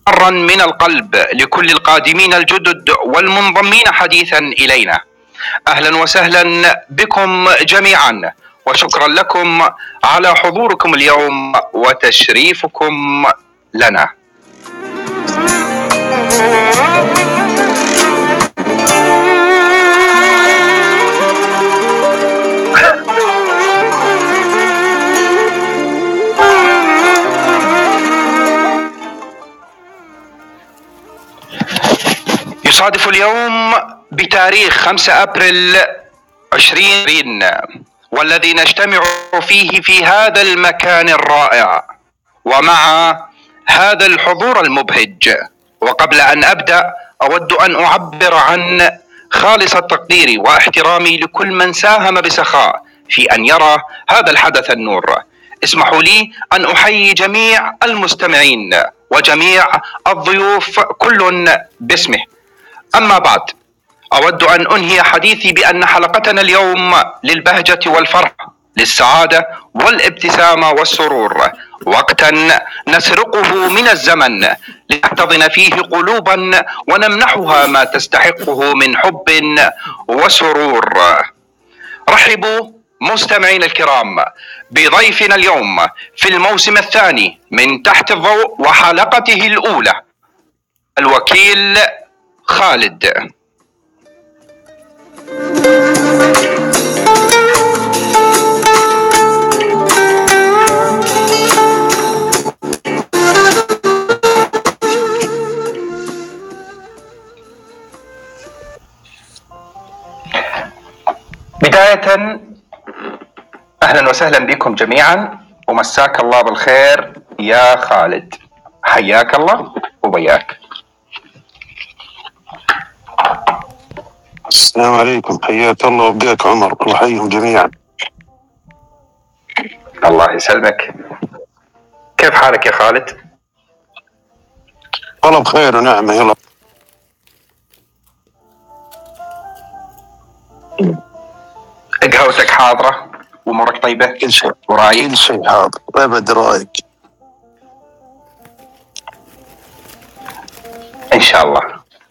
مرا من القلب لكل القادمين الجدد والمنضمين حديثا إلينا. أهلا وسهلا بكم جميعا، وشكرا لكم على حضوركم اليوم وتشريفكم لنا. يصادف اليوم بتاريخ 5 أبريل 2020 والذي نجتمع فيه في هذا المكان الرائع ومع هذا الحضور المبهج. وقبل أن أبدأ أود أن أعبر عن خالص تقديري واحترامي لكل من ساهم بسخاء في أن يرى هذا الحدث النور. اسمحوا لي أن أحيي جميع المستمعين وجميع الضيوف كل باسمه. أما بعد، أود أن أنهي حديثي بأن حلقتنا اليوم للبهجة والفرح، للسعادة والابتسامة والسرور، وقتا نسرقه من الزمن لنحتضن فيه قلوبا ونمنحها ما تستحقه من حب وسرور. رحبوا مستمعين الكرام بضيفنا اليوم في الموسم الثاني من تحت الضوء وحلقته الأولى، الوكيل خالد. بداية أهلا وسهلا بكم جميعا، ومساك الله بالخير يا خالد. حياك الله وبياك. السلام عليكم، حياك الله وبياك عمر، وحيهم جميعا. الله يسلمك. كيف حالك يا خالد؟ والله بخير ونعمة. يلا قهوتك حاضرة وامورك طيبة؟ كل شيء ورايق؟ كل شيء حاضر، ابد رايق ان شاء الله.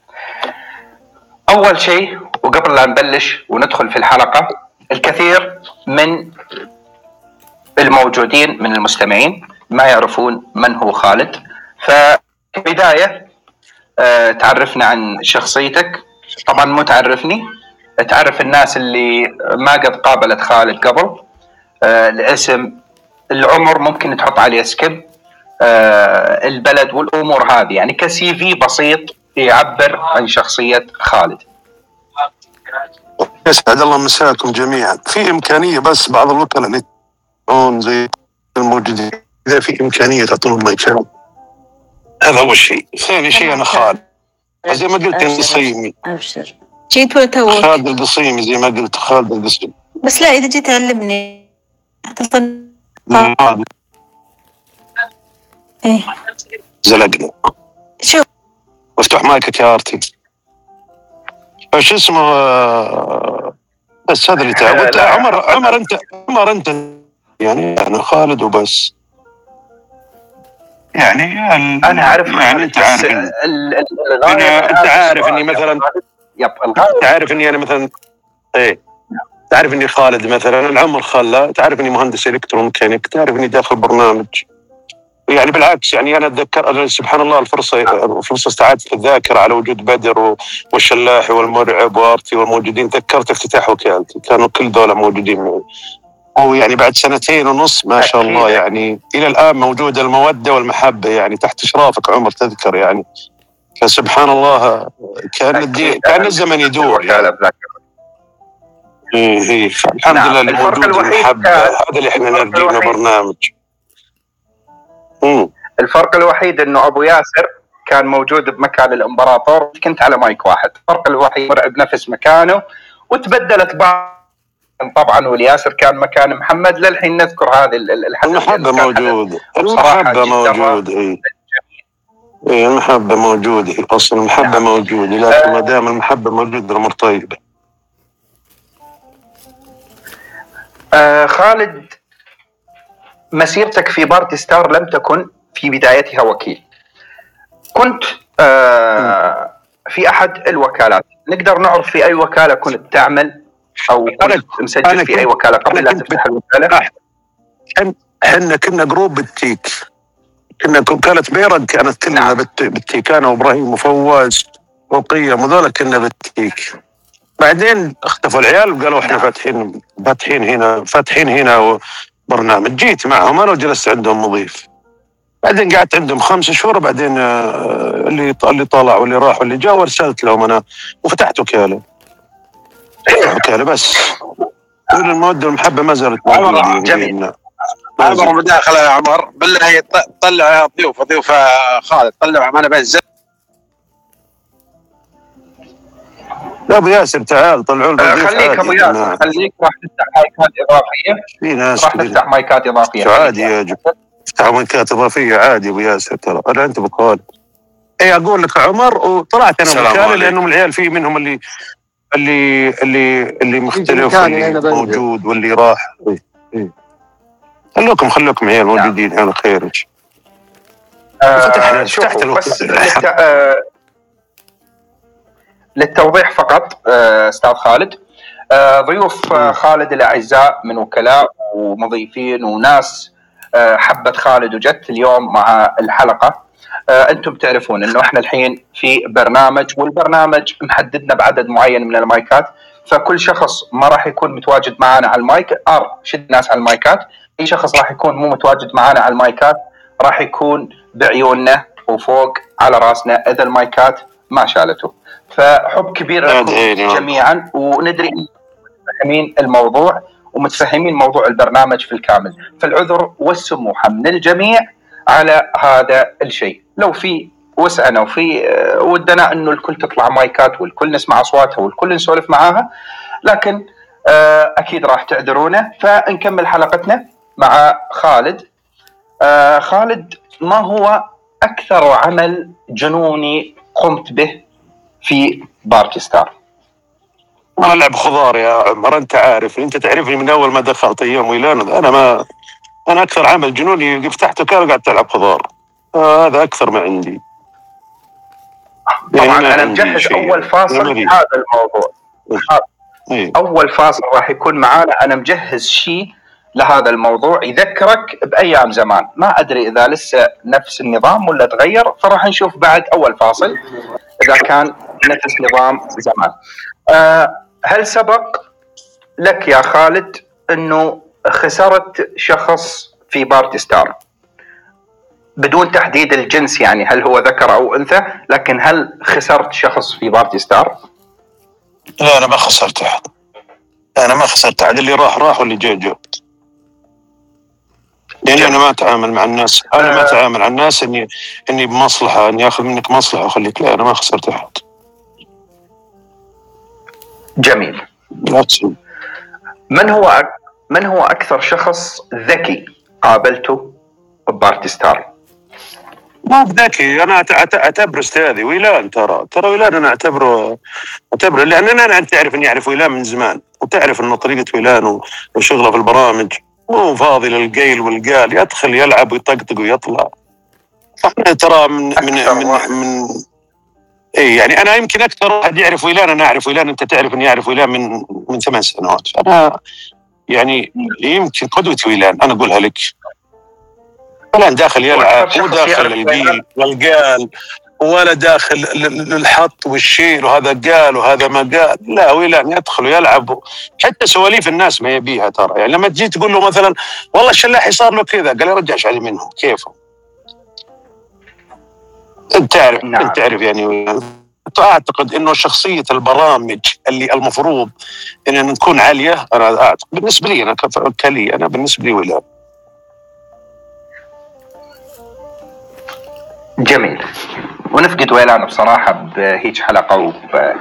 اول شيء وقبل لا نبلش وندخل في الحلقة، الكثير من الموجودين من المستمعين ما يعرفون من هو خالد. فبداية تعرفنا عن شخصيتك. طبعا مو تعرفني، تعرف الناس اللي ما قد قابلت خالد قبل. الاسم، العمر ممكن تحط عليه سكيب، البلد والامور هذه، يعني كسي في بسيط يعبر عن شخصية خالد. يسعد الله مساكم جميعا. في امكانية بس بعض الوكلاء اللي يكون زي الموجودين، اذا في امكانية تعطونهم ميكان، هذا اول شيء. ثاني شيء انا خالد زي ما قلت القصيمي. ابشر جيت وتوك خالد القصيمي زي ما قلت، خالد القصيمي. بس لا، اذا جيت تعلمني اتصل. ايه زلقنا. شوف وافتح مايكك يا ارتي. ايش اسمه؟ بس هذا اللي تعودت. عمر انت يعني انا خالد وبس. يعني انا عارف، يعني انت عارف انت عارف اني مثلا انت عارف اني انا مثلا ايه، تعرف اني خالد مثلا. العمر خلى، تعرف اني مهندس الكتروميكانيك، تعرف اني داخل برنامج. يعني بالعكس، يعني انا اتذكر سبحان الله فرصه استعادت الذاكره على وجود بدر والشلاحي والمرعب وارتي والموجودين. تذكرت افتتاح وكالتي، كانوا كل دول موجودين معي. ويعني بعد 2.5 ما شاء الله، يعني الى الان موجوده الموده والمحبه يعني تحت اشرافك عمر، تذكر يعني. فسبحان الله كان الزمن يدور يعني. ايه الحمد لله اللي موجود المحبه، هذا اللي احنا نرجينا برنامج. الفرق الوحيد انه ابو ياسر كان موجود بمكان الامبراطور، كنت على مايك واحد. الفرق الوحيد مرعب نفس مكانه وتبدلت بعض طبعا، والياسر كان مكان محمد. للحين نذكر هذه الحدث. المحبه موجوده، المحبه موجوده. ايه المحبه موجوده، اصلا المحبه موجوده، لكن ما دام المحبه موجوده الامور طيبه. خالد، مسيرتك في بارتي ستار لم تكن في بدايتها وكيل، كنت في أحد الوكالات، نقدر نعرف في أي وكالة كنت تعمل أو كنت مسجل في أي وكالة قبل لا تفتح الوكالة؟ احنا كنا جروب بالتيك، كنا وكالة بيرق كانت كلنا بالتيك، أنا وإبراهيم وفواز وقيم وذولا كنا بالتيك. بعدين اختفوا العيال وقالوا احنا فاتحين هنا برنامج. جيت معهم انا وجلست عندهم مضيف. بعدين قعدت عندهم 5 شهور. بعدين اللي طلع واللي راح واللي جاء وارسلت لهم انا وفتحت وكاله بس. الموده والمحبه ما زالت موجوده. جميل. عمر مداخله يا عمر بالله، طلع ضيوف خالد، طلع معنا بين الزر. لا ابو ياسر تعال طلعوا لنا ضيوف. خليك ابو ياسر، خليك، راح تفتح مايكات اضافيه. في ناس راح تفتح مايكات اضافيه عادي يا جماعه، تفتح مايكات اضافيه عادي ابو ياسر. ترى انا انت بقول اي اقول لك عمر. وطلعت انا بكاله لانهم العيال في منهم اللي مختلف واللي موجود واللي راح. خلوكم عيال موجودين على خير. فتحت بس للتوضيح فقط استاذ خالد، ضيوف خالد الاعزاء من وكلاء ومضيفين وناس حبت خالد وجت اليوم مع الحلقه. انتم تعرفون انه احنا الحين في برنامج، والبرنامج محددنا بعدد معين من المايكات، فكل شخص ما راح يكون متواجد معنا على المايك شد الناس على المايكات. اي شخص راح يكون مو متواجد معنا على المايكات راح يكون بعيوننا وفوق على راسنا اذا المايكات ما شالته. فحب كبير لكم جميعا، وندري متفهمين الموضوع ومتفهمين موضوع البرنامج في الكامل، فالعذر والسموحه من الجميع على هذا الشيء. لو في وسعنا وفي ودنا انه الكل تطلع مايكات والكل نسمع اصواتها والكل نسولف معاها، لكن اكيد راح تعذرونا. فنكمل حلقتنا مع خالد. خالد، ما هو اكثر عمل جنوني قمت به في بارتي ستار؟ انا العب خضار يا عمر، انت عارف، انت تعرفني من اول ما دخلت ايام ويلان. انا اكثر عمل جنوني فتحت وكاله وقعدت العب خضار. هذا اكثر ما عندي. طبعا يعني انا مجهز اول فاصل في هذا الموضوع. اول فاصل راح يكون معانا، انا مجهز شيء لهذا الموضوع يذكرك بايام زمان. ما ادري اذا لسه نفس النظام ولا تغير، فراح نشوف بعد اول فاصل اذا كان نفس نظام زمان. هل سبق لك يا خالد انه خسرت شخص في بارتي ستار بدون تحديد الجنس، يعني هل هو ذكر او انثى، لكن هل خسرت شخص في بارتي ستار؟ لا انا ما خسرت احد. اللي راح واللي جاء. يعني انا ما اتعامل مع الناس، ما اتعامل مع الناس اني بمصلحه، اني اخذ منك مصلحه واخليك. لا انا ما خسرت احد. جميل. من هو اكثر شخص ذكي قابلته ببارتي ستار؟ ما ذكي، انا اعتبر استاذي ويلان. ترى ويلان انا اعتبره لان انا تعرف اني اعرف ويلان من زمان، وتعرف انه طريقه ويلان وشغله في البرامج مو فاضي للقيل والقال، يدخل يلعب ويطقطق ويطلع. احنا ترى من يعني انا يمكن اكثر واحد يعرف ويلان. انا اعرف ويلان، انت تعرف اني اعرف ويلان من 8 سنوات. انا يعني يمكن قدوتي ويلان، انا اقولها لك. ويلان داخل يلعب، مو داخل القيل والقال، ولا داخل الحط والشيل وهذا قال وهذا ما قال. لا ويلان يدخل ويلعب، حتى سواليف الناس ما يبيها. ترى يعني لما تجي تقول له مثلا والله الشلاحي صار له كذا، قال يرجعش علي منه كيفه. انت تعرف يعني. اعتقد انه شخصيه البرامج اللي المفروض ان تكون عاليه، انا اعتقد بالنسبه لي انا بالنسبه لي ويلان. جميل. ونفقد ويلان بصراحة بهيج حلقة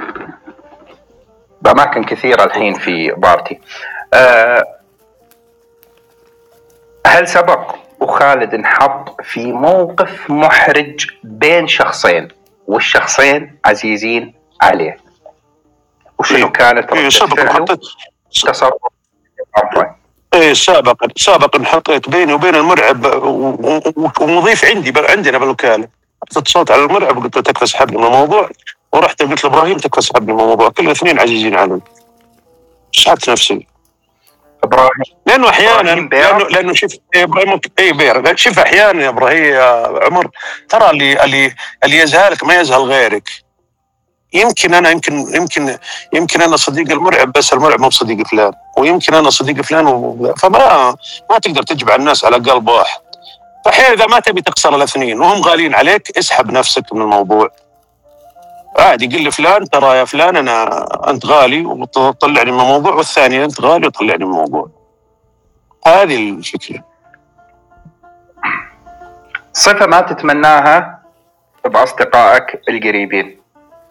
بأماكن كثيرة الحين في بارتي. هل سبق وخالد انحط في موقف محرج بين شخصين والشخصين عزيزين عليه، وشنو كانت ردة فعله؟ تصرف سابقا انحطيت بيني وبين المرعب ومضيف عندنا بالوكاله. حطيت صوت على المرعب وقلت له تكفى سحبني من الموضوع، ورحت قلت لابراهيم تكفى سحبني من الموضوع، كل الاثنين عزيزين علي. سحبت نفسي ابراهيم لانه احيانا لانه شوف ابراهيم بير، شوف احيانا يا ابراهيم يا عمر، ترى اللي يزهلك ما يزهل غيرك. يمكن انا صديق المرعب، بس المرعب مو صديق فلان، ويمكن انا صديق فلان فما تقدر تجمع الناس على قلب واحد. فاحيانا اذا ما تبي تخسر الاثنين وهم غالين عليك، اسحب نفسك من الموضوع. عادي قل لي فلان ترى يا فلان انت غالي وتطلعني من الموضوع، والثاني انت غالي وتطلعني من الموضوع. هذه الفكره. صفة ما تتمناها بأصدقائك القريبين؟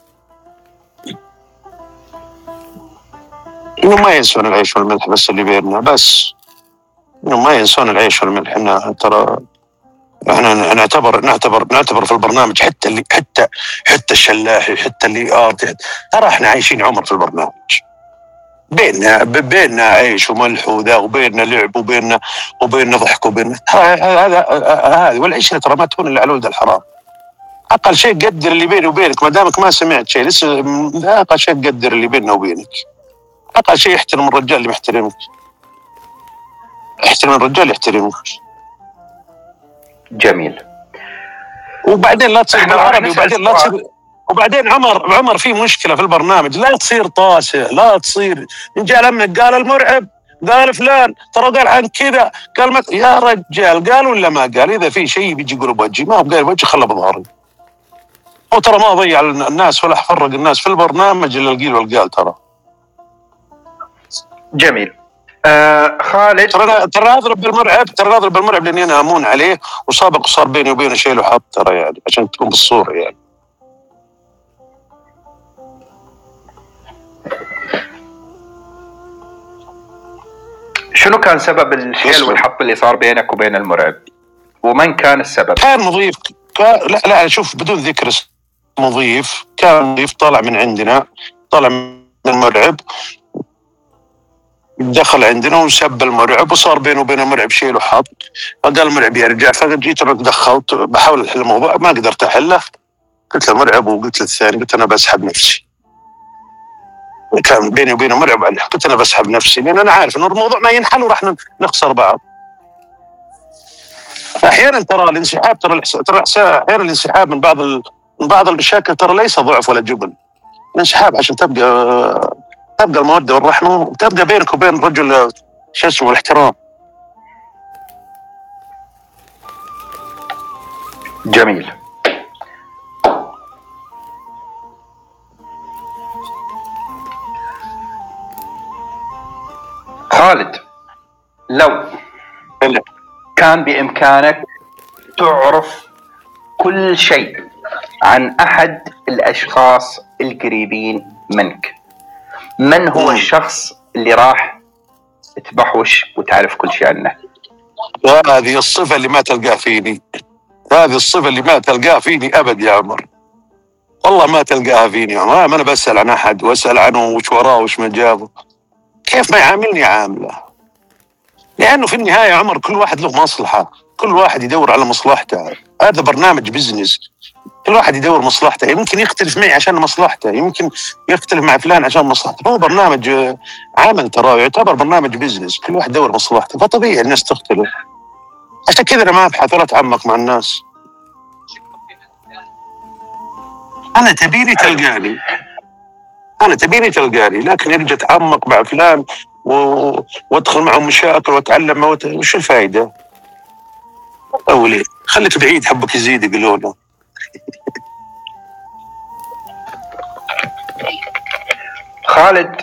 إنه ما ينسون العيش والملح بس اللي بيننا، بس إنه ما ينسون العيش والملح. إحنا ترى إحنا نعتبر في البرنامج حتى الشلاحي، حتى اللي ترى إحنا عايشين عمر في البرنامج. بيننا عيش وملح وذا، وبيننا لعب، وبيننا ضحك، وبيننا هذه والعشرة ترى ما تكون إلا على ولد الحرام. أقل شيء قدر اللي بيني وبينك، ما دامك ما سمعت شيء لسه. أقل شيء قدر اللي بيننا وبينك. أقل شيء احترم الرجال اللي محترمك، احترم الرجال اللي يحترمك. جميل. وبعدين لا تصير بالعربي، وبعدين عمر في مشكلة في البرنامج، لا تصير طاسة، لا تصير إن جاء لمك قال المرعب قال فلان ترى قال عن كذا قال يا رجال قال ولا ما قال؟ إذا في شيء بيجي يقول بوجهي، ما هو قال بوجهي خله بظهري. وترى ما ضيع الناس ولا فرق الناس في البرنامج إلا القيل والقال. ترى جميل. خالد، ترى اضرب بالمرعب لاني انا امون عليه، وسابق وصار بيني وبينه شيء وحط، ترى يعني عشان تكون بالصوره يعني. شنو كان سبب الشيل والحط اللي صار بينك وبين المرعب؟ ومن كان السبب؟ كان مضيف. لا شوف بدون ذكر مضيف، كان مضيف طالع من عندنا، طالع من المرعب، دخل عندنا وسب المرعب، وصار بينه وبين المرعب شيء وحط. فقال المرعب يرجع، فجيت دخلت بحاول احل الموضوع، ما قدرت احله. قلت له مرعب، وقلت للثاني قلت انا بسحب نفسي. كان بيني وبينه مرعب عليه، قلت انا بسحب نفسي لان انا عارف انه الموضوع ما ينحل وراح نخسر بعض. احيانا ترى الانسحاب، احيانا الانسحاب من بعض المشاكل ترى ليس ضعف ولا جبن. الانسحاب عشان تبقى المودة والرحمة، وتبقى بينك وبين الرجل شو اسمه الاحترام. جميل. خالد، لو كان بإمكانك تعرف كل شيء عن أحد الأشخاص القريبين منك، من هو الشخص اللي راح تبحوش وتعرف كل شيء عنه؟ هذه الصفة اللي ما تلقاه فيني، هذه الصفة اللي ما تلقاه فيني أبد يا عمر، والله ما تلقاها فيني يا عمر. ما أنا بسأل عن أحد وأسأل عنه وش وراه وش مجابه، كيف ما يعاملني عامله. لأنه في النهاية يا عمر كل واحد له مصلحة، كل واحد يدور على مصلحته. هذا برنامج بزنس، كل واحد يدور مصلحته. يمكن يختلف معي عشان مصلحته، يمكن يختلف مع فلان عشان مصلحته. هو برنامج عمل، ترى يعتبر برنامج بزنس، كل واحد يدور مصلحته، فطبيعي الناس تختلف. عشان كذا أنا ما أبحث ولا أتعمق مع الناس. أنا تبيني تلقاني، لكن يرجع أتعمق مع فلان وادخل معهم مشاكل واتعلم وش الفائدة؟ أولي خليك بعيد حبك يزيد يقولونه. خالد،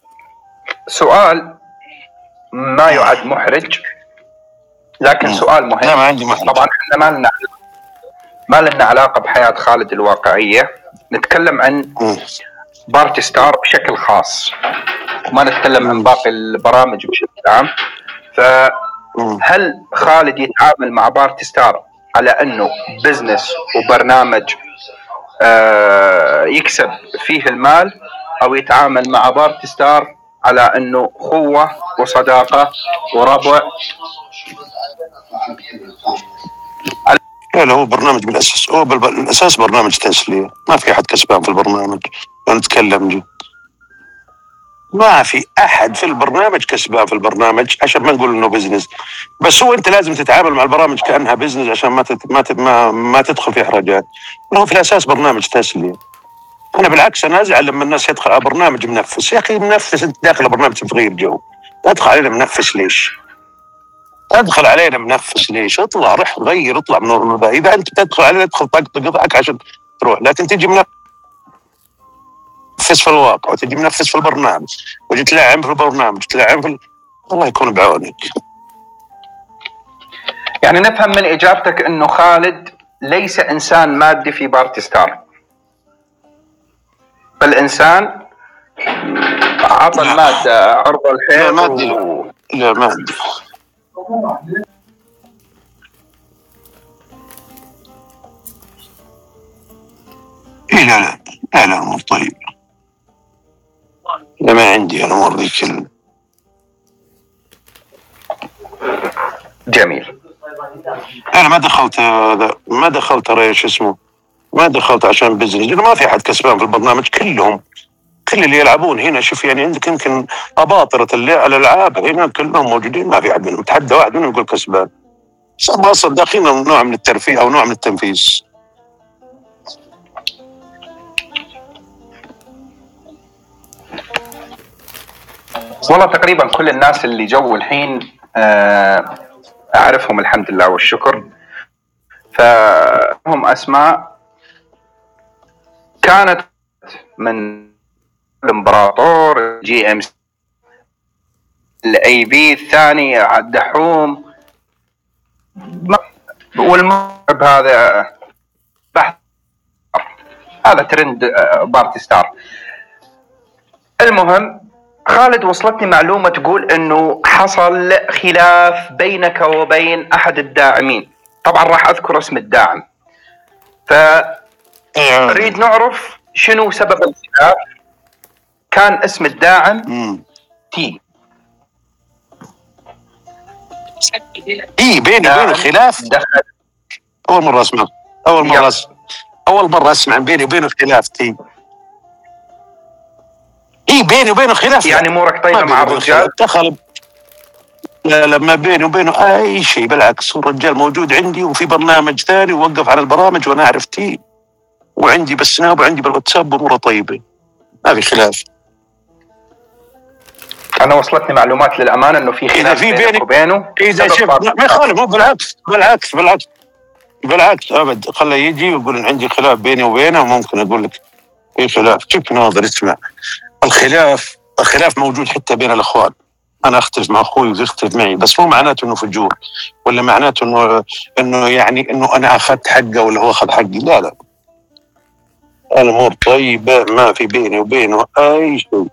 سؤال ما يعد محرج لكن سؤال مهم. لا ما عندي محرج. طبعا احنا ما لنا علاقة بحياة خالد الواقعية، نتكلم عن بارتي ستار بشكل خاص وما نتكلم عن باقي البرامج بشكل عام. فهل خالد يتعامل مع بارتي ستار على انه بزنس وبرنامج يكسب فيه المال، او يتعامل مع بارتي ستار على انه اخوة وصداقة وربع؟ لا هو برنامج بالاساس، هو بالاساس برنامج تسليه، ما في احد كسبان في البرنامج. نتكلم جد، ما في احد في البرنامج كسبان في البرنامج، عشان ما نقول انه بزنس. بس هو انت لازم تتعامل مع البرامج كانها بزنس عشان ما تدخل في احراجات. هو في الاساس برنامج تسليه. انا بالعكس انا ازعل لما الناس يدخل على برنامج منفس. يا اخي منفس، انت داخل على برنامج تغيير جو، تدخل علينا منفس ليش؟ ادخل علينا منفس ليش؟ اطلع روح غير، اطلع من النور. اذا انت تدخل علينا ادخل طقطق قطعك عشان تروح، لكن تجي منفس في الواقع وتجي منفس في البرنامج وتجي تلعب في البرنامج تلعب في الله يكون بعونك. يعني نفهم من اجابتك انه خالد ليس انسان مادي في بارتي ستار، بل انسان عطى الماده عرض الخير. لا مادي، لا مادي. إيه لا امور طيب. لا ما عندي انا امور ذيك جميل. انا ما دخلت ريش اسمه، ما دخلت عشان بزنس. ما في احد كسبان في البرنامج، كل اللي يلعبون هنا. شوف يعني عندك يمكن اباطره الالعاب هنا كلهم موجودين، ما في احد منهم تحدى واحد منهم يقول كسبان. اصلا داخلين نوع من الترفيه او نوع من التنفيذ. والله تقريبا كل الناس اللي جو الحين اعرفهم الحمد لله والشكر. فهم اسماء كانت من الامبراطور، جي ام، الاي بي الثاني الدحوم، والمرعب هذا بحث، هذا ترند بارتي ستار. المهم خالد وصلتني معلومة تقول انه حصل خلاف بينك وبين احد الداعمين. طبعا راح اذكر اسم الداعم، فنريد نعرف شنو سبب الخلاف. كان اسم الداعم تي. بيني وبين خلاف. اول مرة اسمع بيني وبينه خلاف تي. بيني وبينه خلاف، يعني امورك طيبه مع الرجال؟ دخل لا ما بيني وبينه اي شيء، بالعكس الرجال موجود عندي وفي برنامج ثاني ووقف على البرامج وانا اعرف تي، وعندي بالسناب وعندي بالواتساب اموره طيبه، ما في خلاف. انا وصلتني معلومات للامانه انه في خلاف بينك وبينه. اذا شوف ما يخالف، بالعكس ابد. خله يجي ويقول ان عندي خلاف بيني وبينه، وممكن اقول لك في خلاف. شوف ناظر اسمع، الخلاف موجود حتى بين الاخوان. انا اختلف مع اخوي ويختلف معي، بس مو معناته انه فجور ولا معناته انه يعني انه انا اخذت حقه ولا هو اخذ حقي. لا الامور طيبه، ما في بيني وبينه اي شيء.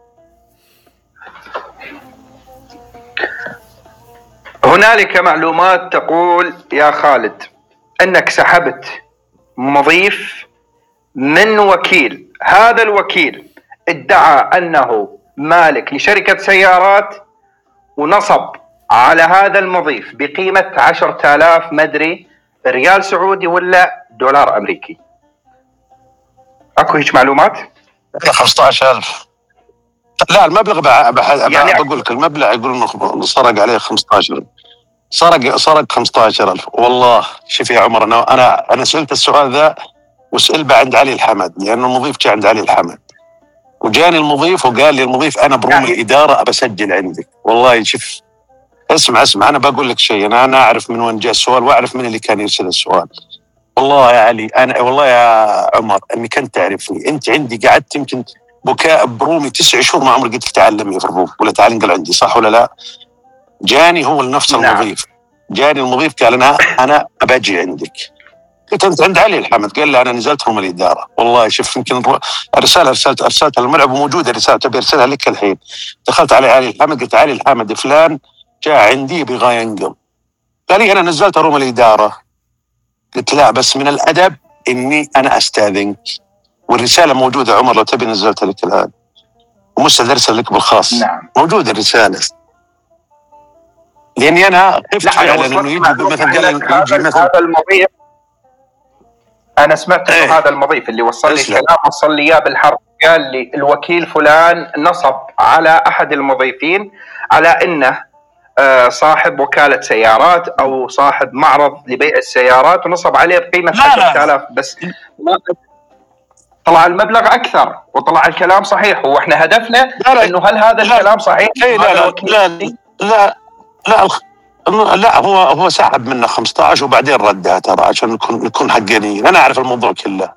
هنالك معلومات تقول يا خالد انك سحبت مضيف من وكيل، هذا الوكيل ادعى انه مالك لشركة سيارات ونصب على هذا المضيف بقيمة 10,000 مدري ريال سعودي ولا دولار امريكي. اكو هيك معلومات؟ 15,000. لا المبلغ يعني بقول لك المبلغ يقول انه سرق عليه 15. سرق 15,000 والله. شوف يا عمر، انا سألت السؤال ذا وسأل بعد علي الحمد، لأنه المضيف جاء عند علي الحمد وجاني المضيف وقال لي المضيف أنا بروم الإدارة أبسجل عندك. والله شوف اسمع أنا بقول لك شيء، أنا أعرف من وين جاء السؤال وأعرف من اللي كان يرسل السؤال. والله يا علي والله يا عمر أني كنت تعرفني. أنت عندي قعدت يمكن بكاء برومي 9 شهور ما عمري قلت لك تعلمي في الروم ولا تعال انقل عندي، صح ولا لا؟ جاني هو نفس المضيف. جاني المضيف قال أنا أبجي عندك. قلت أنت عند علي الحمد؟ قال لي أنا نزلت هم الإدارة. والله شوف يمكن الرسالة أرسلتها الملعب وموجودة الرسالة، تبي أرسلها لك الحين. دخلت علي الحمد قلت علي الحمد فلان جاء عندي بغى ينقل. قال لي أنا نزلت روم الإدارة. قلت لا بس من الأدب إني أنا أستاذنك، والرسالة موجودة عمر لو تبي نزلتها لك الآن ومستعد أرسل لك بالخاص. نعم. موجودة الرسالة، لأني أنا خفت فعلا إنه يجي مثلا قال يجي مثلا هذا المضيف انا سمعت انه هذا المضيف اللي وصل لي الكلام وصل لي اياه بالحرف، قال لي الوكيل فلان نصب على احد المضيفين على انه صاحب وكالة سيارات او صاحب معرض لبيع السيارات، ونصب عليه بقيمة 10,000 بس. طلع المبلغ اكثر وطلع الكلام صحيح، واحنا هدفنا انه هل هذا الكلام صحيح؟ لا هو سحب منه 15 وبعدين ردها، ترى عشان نكون حقانيين. انا اعرف الموضوع كله،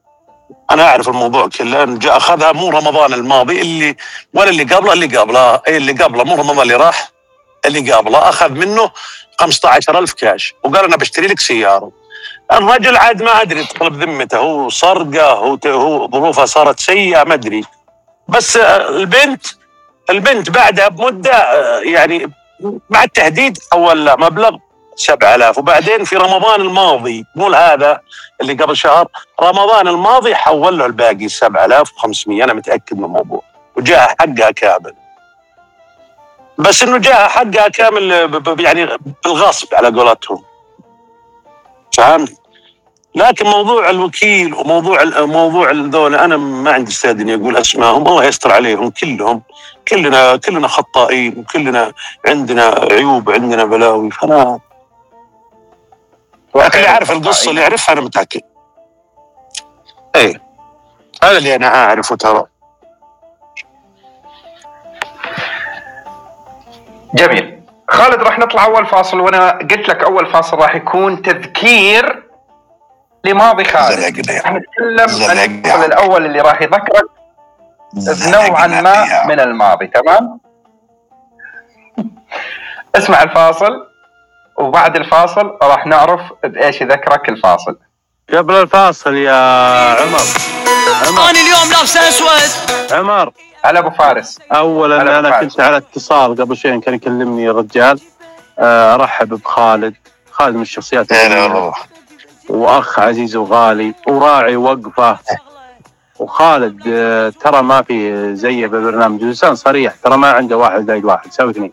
جاء اخذها مو رمضان الماضي ولا اللي قبله مو رمضان اللي راح، اللي قبله اخذ منه 15,000 كاش وقال انا بشتري لك سياره. الرجل عاد ما ادري تطلب ذمته، هو سرقه، هو ظروفها صارت سيئه ما ادري. بس البنت بعدها بمده يعني مع التهديد حول له مبلغ 7,000، وبعدين في رمضان الماضي مو هذا اللي قبل شهر، رمضان الماضي حول له الباقي 7,500. انا متاكد من الموضوع، وجاء حقها كامل. بس انه جاء حقها كامل يعني بالغصب على قولتهم، فهمت؟ لكن موضوع الوكيل وموضوع الذول انا ما عندي استعداد اني اقول اسمائهم، الله يستر عليهم كلهم. كلنا خطائين، وكلنا عندنا عيوب، عندنا بلاوي. فانا لكن اللي عارف القصه اللي يعرفها انا متاكد. هذا اللي انا اعرفه. ترى جميل. خالد راح نطلع اول فاصل، وانا قلت لك اول فاصل راح يكون تذكير لماضي خالد. راح نتكلم عن الفصل الاول اللي راح يذكرك نوعا ما من الماضي. تمام؟ اسمع الفاصل، وبعد الفاصل راح نعرف بايش يذكرك الفاصل. قبل الفاصل يا عمر انا اليوم لابس اسود. عمر هلا ابو فارس. اولا انا كنت على اتصال قبل شوي، كان يكلمني الرجال. ارحب بخالد من الشخصيات واخ عزيز وغالي وراعي وقفه. وخالد ترى ما في زيه بالبرنامج، انسان صريح، ترى ما عنده 1+1 يساوي 2.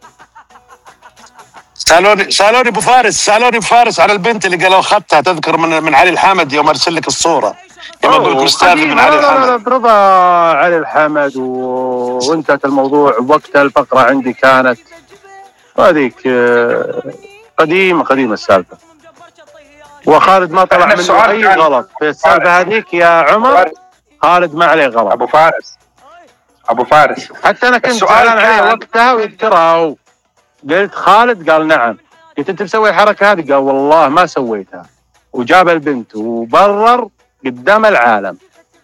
سالوني ابو فارس على البنت اللي قالوا اخذتها، تذكر من علي الحمد يوم ارسل لك الصوره، يوم اقول لك مستاذ من علي الحمد. لا برضا علي الحمد وانتهت الموضوع. وقتها الفقره عندي كانت هذيك قديمه السالفه، وخالد ما طلع منه اي غلط في السالفه هذيك يا عمر. خالد ما عليه غلط. ابو فارس حتى انا كنت زعلان عليه وقتها ويذكرها. قلت خالد، قال نعم. قلت انت مسوي الحركه هذه؟ قال والله ما سويتها. وجاب البنت وبرر قدام العالم،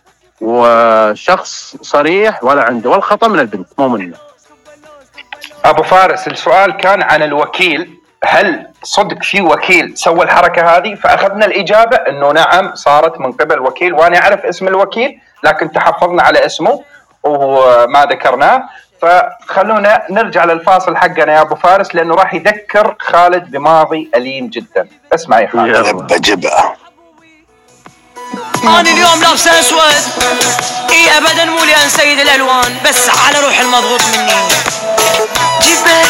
وشخص صريح ولا عنده والخطا من البنت مو منه. ابو فارس السؤال كان عن الوكيل، هل صدق في وكيل سوى الحركه هذه؟ فاخذنا الاجابه انه نعم صارت من قبل وكيل، وانا اعرف اسم الوكيل لكن تحفظنا على اسمه وما ذكرناه. فخلونا نرجع للفاصل حقنا يا ابو فارس، لانه راح يذكر خالد بماضي أليم جدا. اسمع يا خالد. بجبها. انا اليوم لابس اسود، اي ابدا مو لان سيد الالوان، بس على روح المضغوط مني. جيبه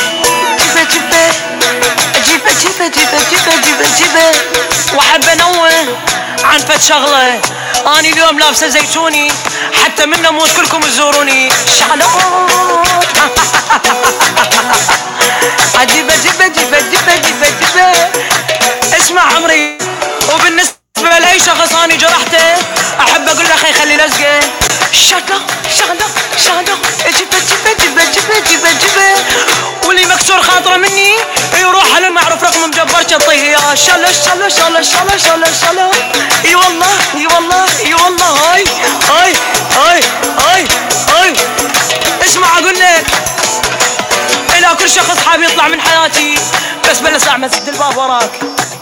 واحب انوه عن فد شغله. انا اليوم لابسه زيتوني، حتى من نموت كلكم تزوروني. شالوت جيبه. اسمع عمري، وبالنسبه لاي شخص اني جرحته احب اقول له اخي خلي لزقه. شغله جيبه واللي مكسور خاطره مني يروح على المعروف رقم مجبر شطيه. يا شاله اي والله هاي. اسمع اقول لك، الى كل شخص حاب يطلع من حياتي، بس بلا ساعه ما تسد الباب وراك.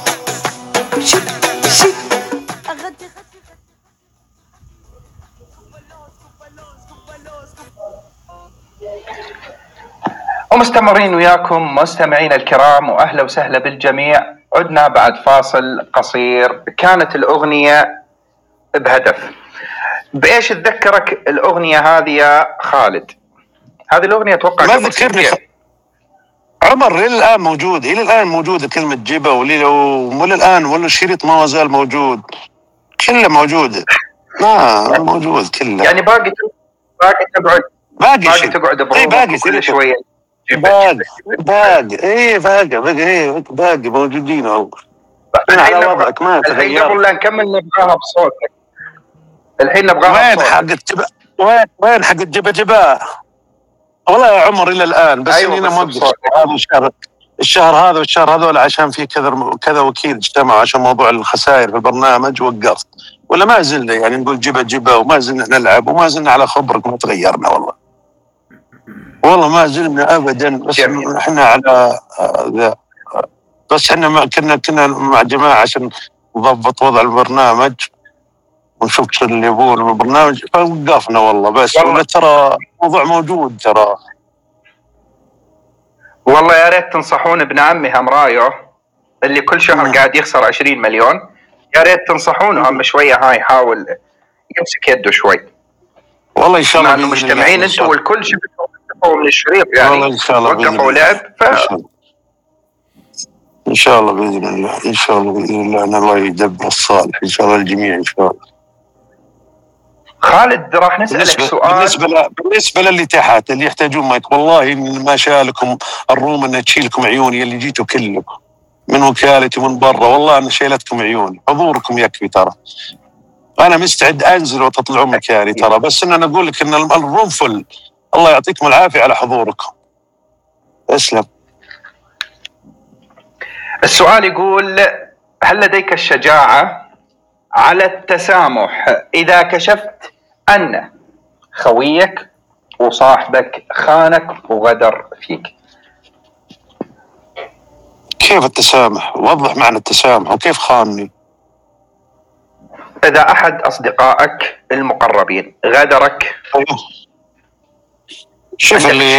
ومستمرين وياكم مستمعين الكرام، واهلا وسهلا بالجميع. عدنا بعد فاصل قصير. كانت الاغنيه بهدف. بايش تذكرك الاغنيه هذه يا خالد؟ هذه الاغنيه اتوقع ما ذكرني عمر. الى الان موجوده كلمه جيبه، وللان ولا الشريط ما زال موجود. كله موجود. موجود كله. يعني باقي تقعد باقي تقعد باقي كل شويه باقي موجودين والله. على وضعك ما تغير. الحين قبل لا نكمل نبغاها بصوتك. الحين نبغاها بصوتك. وين حق الجبا والله يا عمر الى الان، بس أيوة اني موقف هذا الشهر هذا والشهر هذول عشان في كذا وكيل اجتمع عشان موضوع الخسائر في البرنامج، وقفت. ولا ما زلنا يعني نقول جبا وما زلنا نلعب وما زلنا على خبرك، ما تغيرنا والله ما زلنا ابدا. بس احنا على بس احنا كنا مع جماعه عشان نضبط وضع البرنامج ونشوف شو اللي يبون من البرنامج، فوقفنا والله. بس ولا ترى موضوع موجود ترى. والله يا ريت تنصحون ابن عمي همرايو اللي كل شهر قاعد يخسر 20 مليون، يا ريت تنصحونه هم شويه، هاي يحاول يمسك يده شوي. والله ان شاء الله انه مجتمعين انتم والكل شفتوا من الشريط يعني. والله ان شاء الله وقفوا لعب ان شاء الله باذن الله. ان شاء الله باذن الله ان الله يدبر الصالح ان شاء الله الجميع ان شاء الله. خالد راح نسألك سؤال بالنسبة للي تحت اللي يحتاجون مايك، والله ما شالكم الروم ان تشيلكم عيوني اللي جيتوا كلكم من وكالتي من برا، والله انا شيلتكم عيوني، حضوركم يكفي ترى. انا مستعد انزل وتطلعون مكاني ترى، بس ان انا اقول لك ان الروم فل. الله يعطيكم العافية على حضوركم. اسلم. السؤال يقول: هل لديك الشجاعة على التسامح إذا كشفت أن خويك وصاحبك خانك وغدر فيك؟ كيف التسامح؟ وضح معنى التسامح وكيف خانني. إذا أحد أصدقائك المقربين غدرك، شوف اللي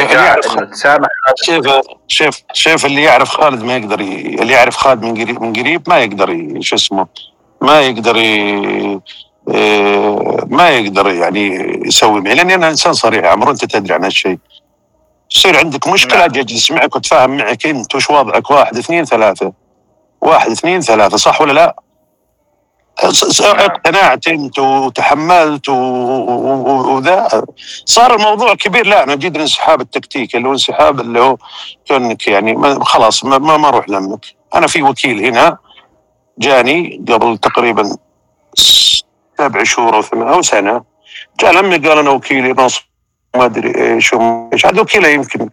يعرف شوف اللي يعرف خالد ما يقدر اللي يعرف خالد من قريب ما يقدر شو اسمه ما يقدر يعني يسوي معي، لاني انا انسان صريح يا عمرو، انت تدري عن هالشيء. يصير عندك مشكله اجي اجلس معك واتفاهم معك انت وش وضعك، 1 2 3 1 2 3 صح ولا لا؟ اقتنعت انت وتحملت وذا صار الموضوع كبير. لا انا جد الانسحاب التكتيكي اللي هو انسحاب اللي هو كونك يعني خلاص ما اروح لمك. انا في وكيل هنا جاني قبل تقريبا 7 شهور أو سنة، جاء لمي قال أنا وكيلي نصب ما أدري إيش هذا وكيله يمكن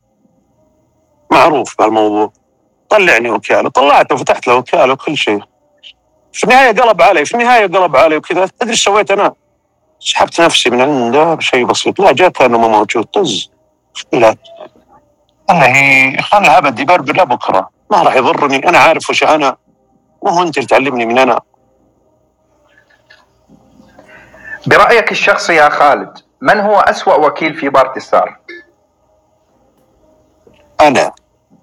معروف بهالموضوع، طلعني وكالة، طلعته وفتحت له وكالة وكل شيء. في النهاية قلب علي وكذا. تدري ايش سويت أنا؟ سحبت نفسي من عنده بشيء بسيط. لا جاء كأنه ما موجود، طز لا خلها أبد يبربر لبكرة، ما راح يضرني، أنا عارف وش أنا، وهو أنت اللي تعلمني من أنا. برأيك الشخصي يا خالد، من هو أسوأ وكيل في بارتي ستار؟ أنا.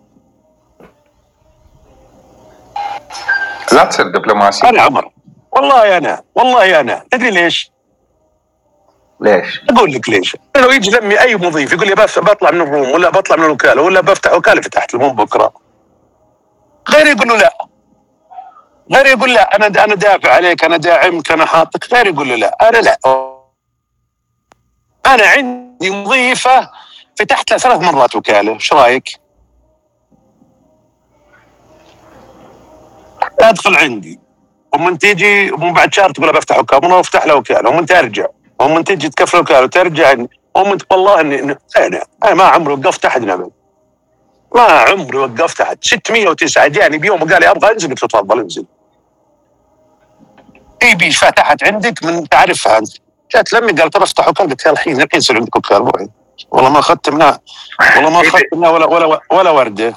لا تصير دبلوماسي. أنا عمر، والله أنا تدري ليش؟ أقول لك ليش. لو يجي لمي أي مضيف يقول لي بطلع من الروم ولا بطلع من الوكالة ولا بفتح وكالة، فتحت المهم بكرة، غير يقول له لا، غير يقول لا أنا دافع عليك، أنا داعمك، أنا حاطك، غير يقول له لا. أنا لا، أنا عندي مضيفة فتحت لها 3 مرات وكالة، إيش رأيك؟ أدخل عندي ومن تيجي ومن بعد شهر تقول بفتح وكالة، ومن أفتح له وكالة ومن ترجع، ومن تيجي تكفل وكالة وترجع عندي، ومن والله إني أنا ما عمري وقفت أحد نعمل، ما عمري وقفت أحد. 609 جاني بيوم وقال لي أبغى أنزل، قلت له تفضل انزل. بي فتحت عندك من تعرفها انت، جات لمي قال ترى افتح وكالة، قلت الحين يصير عندك وكالة، والله ما اخذت منها ولا ورده.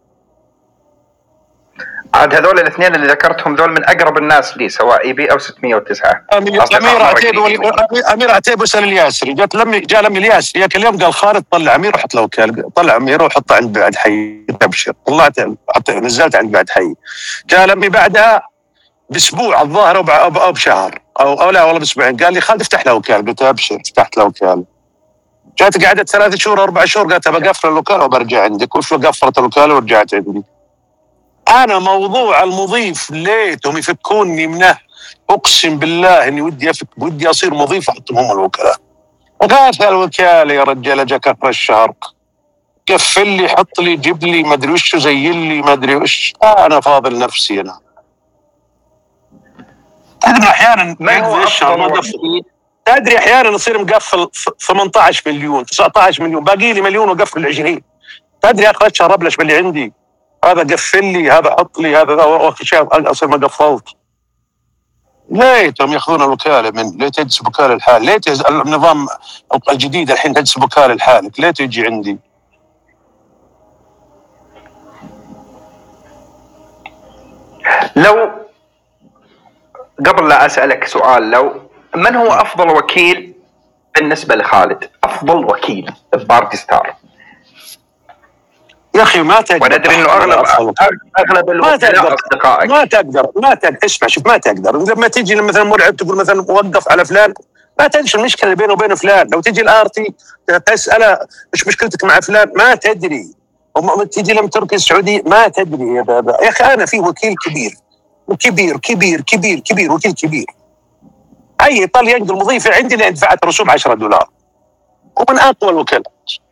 عاد هذول الاثنين اللي ذكرتهم ذول من اقرب الناس لي، سواء اي بي او 609. امير عتيب وسال الياسري، جاء لمي الياسري ياك اليوم قال خالد طلع امير وحط له وكاله، طلع امير وحطه عند بعد حي تبشر، طلعت نزلت عند بعد حي. جاء لمي بعدها باسبوع الظاهر او بشهر او لا والله باسبوعين، قال لي خالد افتح له وكاله، قلت ابشر فتحت له وكاله. جات قعدت 3 شهور 4 شهور، قالت بقفل الوكاله وبرجع عندك، وش قفلت الوكاله ورجعت عندي. انا موضوع المضيف ليتهم يفكوني منه اقسم بالله اني ودي اصير مضيف احطهم هم الوكلاء. وقالت الوكاله يا رجال جاك اخر الشهر قفل لي حط لي جيب لي ما ادري وش زين لي ما ادري وش. انا فاضل نفسي انا. تدري احيانا ما هو تدري احيانا يصير مقفل 18 مليون 19 مليون باقي لي مليون وقفل 20. تدري اخر الشهر ابلش باللي عندي هذا قفل لي هذا حط لي هذا واخر شيء اصير ما قفلت. ليتهم ياخذون الوكاله ليه تجلس وكاله الحال؟ ليه النظام الجديد الحين تجلس وكاله لحالك؟ ليه تجي عندي؟ لو قبل لا اسالك سؤال، لو من هو افضل وكيل بالنسبه لخالد؟ افضل وكيل ببارتي ستار. يا اخي ما تقدر، وندري انه اغلب الوكلاء اصدقائك. ما تقدر اسمع شوف ما تقدر. لما تجي مثلا مرعب تقول مثلا وقف على فلان ما تدري المشكله اللي بينه وبين فلان. لو تجي الارتي تساله ايش مشكلتك مع فلان ما تدري. تجي لما تركي السعوديه ما تدري يا بابا. يا اخي انا في وكيل كبير كبير كبير كبير كبير وكيل كبير اي طال ينقل مضيفه عندي اللي دفعت رسوم $10 ومن اقوى الوكلاء.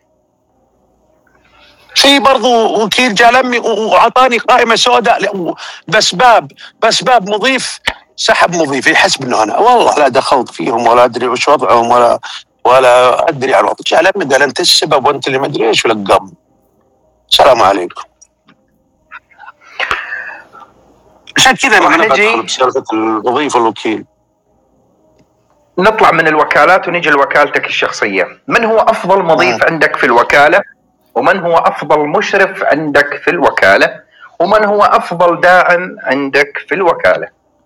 في برضو وكيل جاء لمي وعطاني قائمه سوداء بس باب مضيف سحب مضيف يحسب انه انا والله لا دخلت فيهم ولا ادري وش وضعهم ولا ادري عن وضعهم. جاء لمي قال انت السبب وانت اللي ما ادري ايش ولقم. السلام عليكم. عشان كذا انا بدخل بسالفه الوظيفه والوكيل. نطلع من الوكالات ونيجي لوكالتك الشخصيه. من هو افضل مضيف عندك في الوكاله؟ ومن هو افضل مشرف عندك في الوكاله؟ ومن هو افضل داعم عندك في الوكاله؟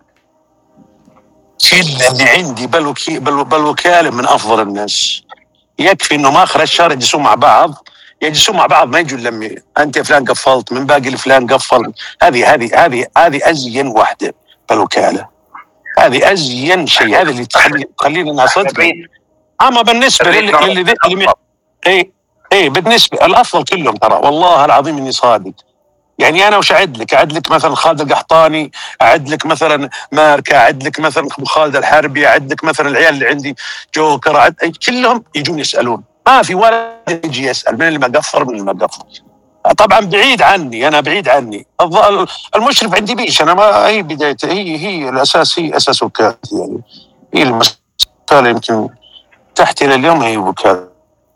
كل اللي عندي بالوكاله من افضل الناس. يكفي انه ما اخر الشهر يجلسون مع بعض ما يجوا لمي انت فلان قفلت من باقي الفلان قفل. هذه ازين واحده بالوكاله. هذه ازين شيء. هذا اللي تخلينا نصدق. اما بالنسبه للي بالنسبه الافضل كلهم ترى والله العظيم اني صادق. يعني انا وش اعد لك مثلا خالد القحطاني، اعد لك مثلا ماركه، اعد لك مثلا خالد الحربي، اعد لك مثلا العيال اللي عندي جوكر، كلهم يجون يسالون. ما في ولا يجي يسال من اللي ما قفر من اللي ما قفر. طبعا بعيد عني المشرف عندي بيش انا. ما هي بدايته هي الاساس. هي اساس وكالتي يعني. هي المسألة يمكن تحت الى اليوم هي وكالة.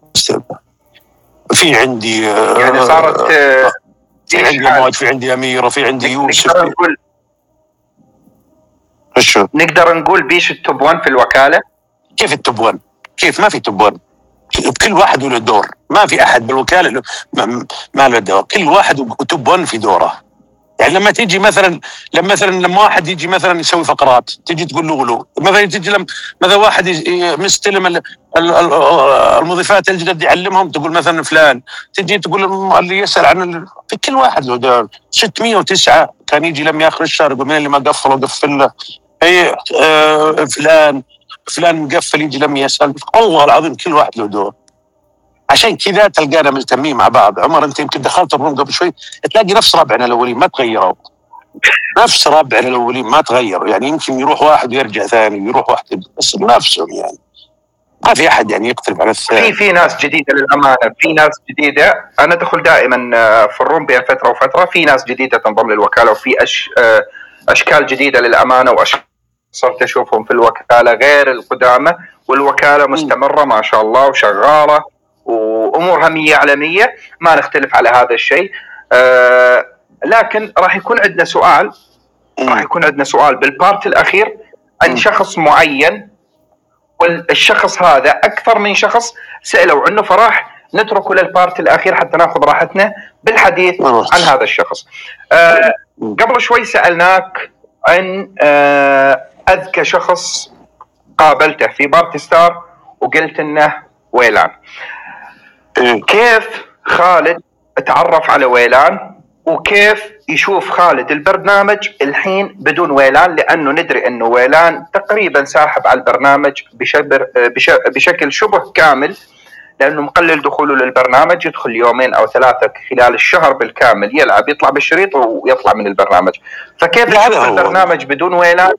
في عندي يعني صارت في عندي مواد، في عندي اميره، في عندي يوسف. نقدر نقول بيش التوب 1 في الوكاله. كيف التوب 1؟ كيف ما في توب 1؟ كل واحد له دور. ما في احد بالوكاله ما له دور. كل واحد توب 1 في دوره. يعني لما تيجي لما واحد يجي مثلا يسوي فقرات تيجي تقول له مثلا تيجي مثلا واحد مستلم المضيفات الجدد يعلمهم تقول مثلا فلان. تيجي تقول اللي يسال عن في كل واحد له دور. 609 كان يجي لما اخر الشهر يقول مين اللي ما قفل وقفل له. هي فلان مقفل يجي لما يسال. والله العظيم كل واحد له دور. عشان كذا تلقانا ملتمين مع بعض. عمر انت يمكن دخلت الروم قبل شوي تلاقي نفس ربعنا الاولين ما تغيروا. نفس ربعنا الاولين ما تغيروا. يعني يمكن يروح واحد ويرجع ثاني ويروح واحد بس بنفسهم. يعني ما في احد يعني يقترب على الثاني. في ناس جديده للامانه. في ناس جديده. انا ادخل دائما في الروم بين فتره وفتره. في ناس جديده تنضم للوكاله وفي اشكال جديده للامانه صرت اشوفهم في الوكاله غير القدامى. والوكاله مستمره ما شاء الله وشغاله وامورها 100 على 100. ما نختلف على هذا الشيء. لكن راح يكون عندنا سؤال بالبارت الاخير عن شخص معين، والشخص هذا اكثر من شخص سالوا عنه، فراح نتركه للبارت الاخير حتى ناخذ راحتنا بالحديث عن هذا الشخص. قبل شوي سالناك عن اذكى شخص قابلته في بارتي ستار وقلت انه ويلان. كيف خالد تعرف على ويلان وكيف يشوف خالد البرنامج الحين بدون ويلان؟ لأنه ندري أنه ويلان تقريبا ساحب على البرنامج بشكل شبه كامل، لأنه مقلل دخوله للبرنامج. يدخل 2 أو 3 خلال الشهر بالكامل يلعب، يطلع بالشريط ويطلع من البرنامج. فكيف يشوف البرنامج بدون ويلان؟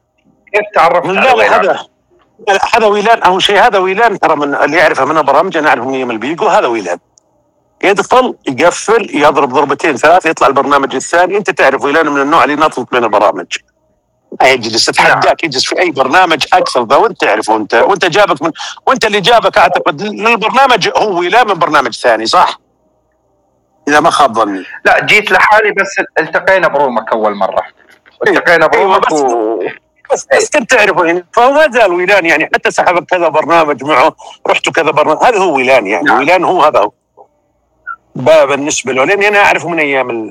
كيف تعرفت على ويلان؟ هذا ويلان أو شيء. هذا ويلان ترى من اللي يعرفه من برامج، أنا أعرف من أيام البيجو. هذا ويلان يدخل يقفل يضرب ضربتين ثلاث يطلع البرنامج الثاني. أنت تعرف ويلان من النوع اللي نطلق بين البرامج، يجلس يتحداك، يجلس في أي برنامج أكثر ذا، وأنت تعرف. وأنت جابك من، وأنت اللي جابك أعتقد للبرنامج هو ويلان من برنامج ثاني، صح؟ إذا ما خاب ظني. لا جيت لحالي، بس التقينا برومك أول مرة. التقينا برومك بس كنت تعرفه يعني. فما زال ويلان يعني، حتى سحبك كذا برنامج معه، رحتوا كذا برنامج، هذا هو ويلان يعني. نعم. ويلان هو هذا هو بالنسبة له، لأني أنا أعرفه من أيام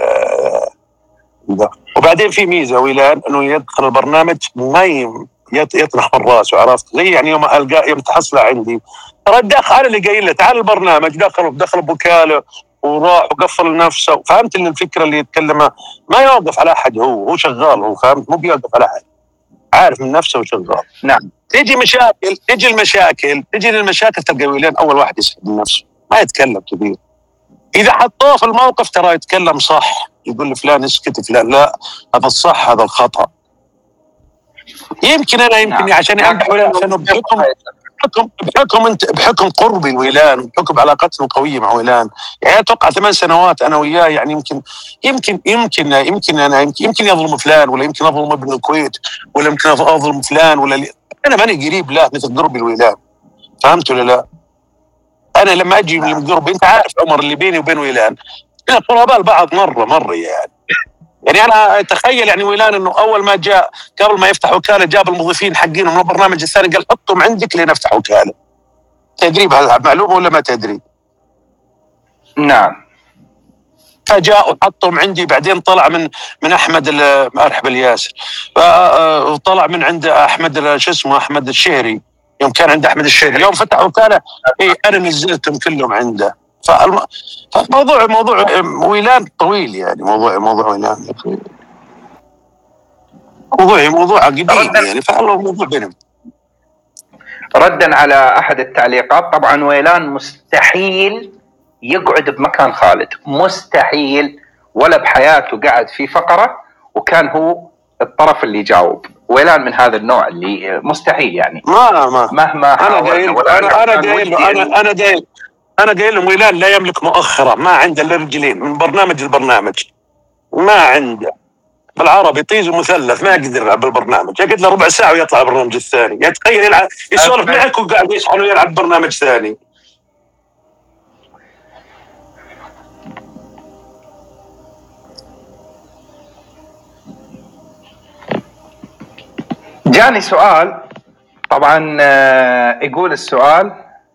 وبعدين في ميزة ويلان إنه يدخل البرنامج ما يطرح من راسه، عرفت؟ زي يعني يوم تحصل عندي ترى دخل، أنا اللي قايل له تعال البرنامج، دخل بوكاله وراح وقفل نفسه. فهمت ان الفكره اللي يتكلمها ما يوقف على احد، هو شغال، هو فهمت، مو بيوقف على احد، عارف من نفسه وشغال. نعم. تجي المشاكل تلقى ويلان اول واحد يسحب من نفسه، ما يتكلم كثير. اذا حطوه في الموقف ترى يتكلم صح، يقول لفلان اسكت، فلان لا، هذا الصح هذا الخطا. يمكن نعم. عشان امدح ويلان، عشان بحكم قربي ويلان، وبحكم علاقتنا القويه مع ويلان. يعني اتوقع 8 سنوات انا وياه، يعني يمكن يظلم فلان، ولا يمكن اظلم ابن الكويت، ولا يمكن اظلم فلان، انا ماني قريب له مثل قربي الويلان، فهمت ولا لا؟ انا لما اجي من قربي، انت عارف عمر اللي بيني وبين ويلان، احنا قرباء البعض مره يعني انا اتخيل يعني ويلان انه اول ما جاء قبل ما يفتح وكاله جاب الموظفين حقينه من البرنامج الثاني، قال حطهم عندك لين افتح وكاله. تدري بهالمعلومه ولا ما تدري؟ نعم. فجاء وحطهم عندي، بعدين طلع من احمد مرحبا الياسر، وطلع من عند احمد شو اسمه، احمد الشهري. يوم كان عند احمد الشهري، يوم فتح وكاله انا نزلتهم كلهم عنده. فموضوع ويلان طويل يعني، موضوع ويلان موضوع قديم يعني، فالله الموضوع بينهم. ردا على احد التعليقات، طبعا ويلان مستحيل يقعد بمكان خالد، مستحيل، ولا بحياته قعد في فقره وكان هو الطرف اللي يجاوب. ويلان من هذا النوع اللي مستحيل يعني، مهما انا قايل لهم ويلان لا يملك مؤخره، ما عنده الا رجلين من برنامج لبرنامج، ما عنده بالعربي طيز ومثلث، ما يقدر بالبرنامج، يقعد له ربع ساعه ويطلع البرنامج الثاني. يعني تخيل يلعب يسولف معك وقاعد يشحن ويلعب برنامج ثاني. جاني سؤال طبعا، يقول السؤال،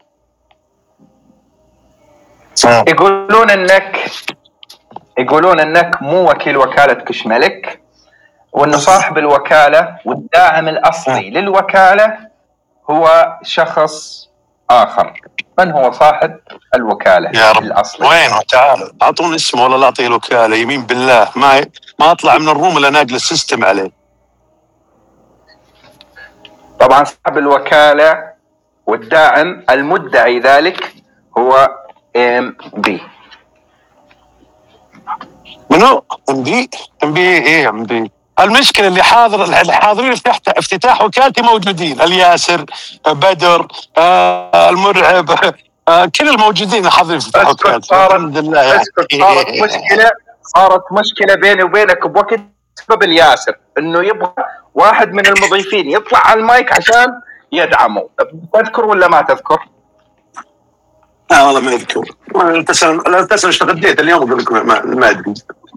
يقولون انك مو وكيل وكالة كشملك، وانه صاحب الوكالة والداعم الاصلي للوكالة هو شخص اخر. من هو صاحب الوكالة يا رب الاصلي؟ وينه؟ تعال اعطوني اسمه ولا لا اعطيه الوكالة، يمين بالله ما اطلع من الروم الا ناقل السيستم عليه. طبعا صاحب الوكالة والداعم المدعي ذلك هو MB. منو MB ايه MB؟ المشكله اللي الحاضرين افتتاح وكالتي موجودين، الياسر، بدر، المرعب، كل الموجودين حاضرين افتتاح وكالتي. الحمد لله. صارت مشكله بيني وبينك بوقت سبب الياسر، انه يبغى واحد من المضيفين يطلع على المايك عشان يدعمه. تذكر ولا ما تذكر؟ لا والله ما اذكر. لا تسأل ايش تغديت اليوم، اقول لك ما ادري.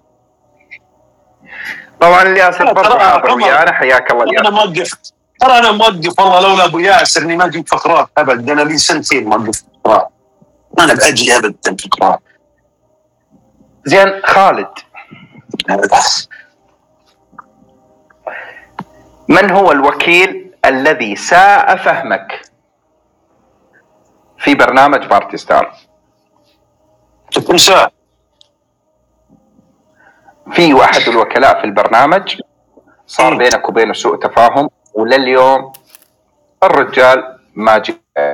طبعا الياسر برضه حاضر ويانا، حياك الله الياسر. انا موقف والله، لولا ابو ياسر اني ما جبت فقرات ابد. انا لي سنتين موقف فقرات، انا باجي ابدا فقرات. زين خالد، من هو الوكيل الذي ساء فهمك في برنامج بارتي ستار؟ تنسى في واحد الوكلاء في البرنامج صار بينك وبينه سوء تفاهم، ولليوم الرجال ما جاء.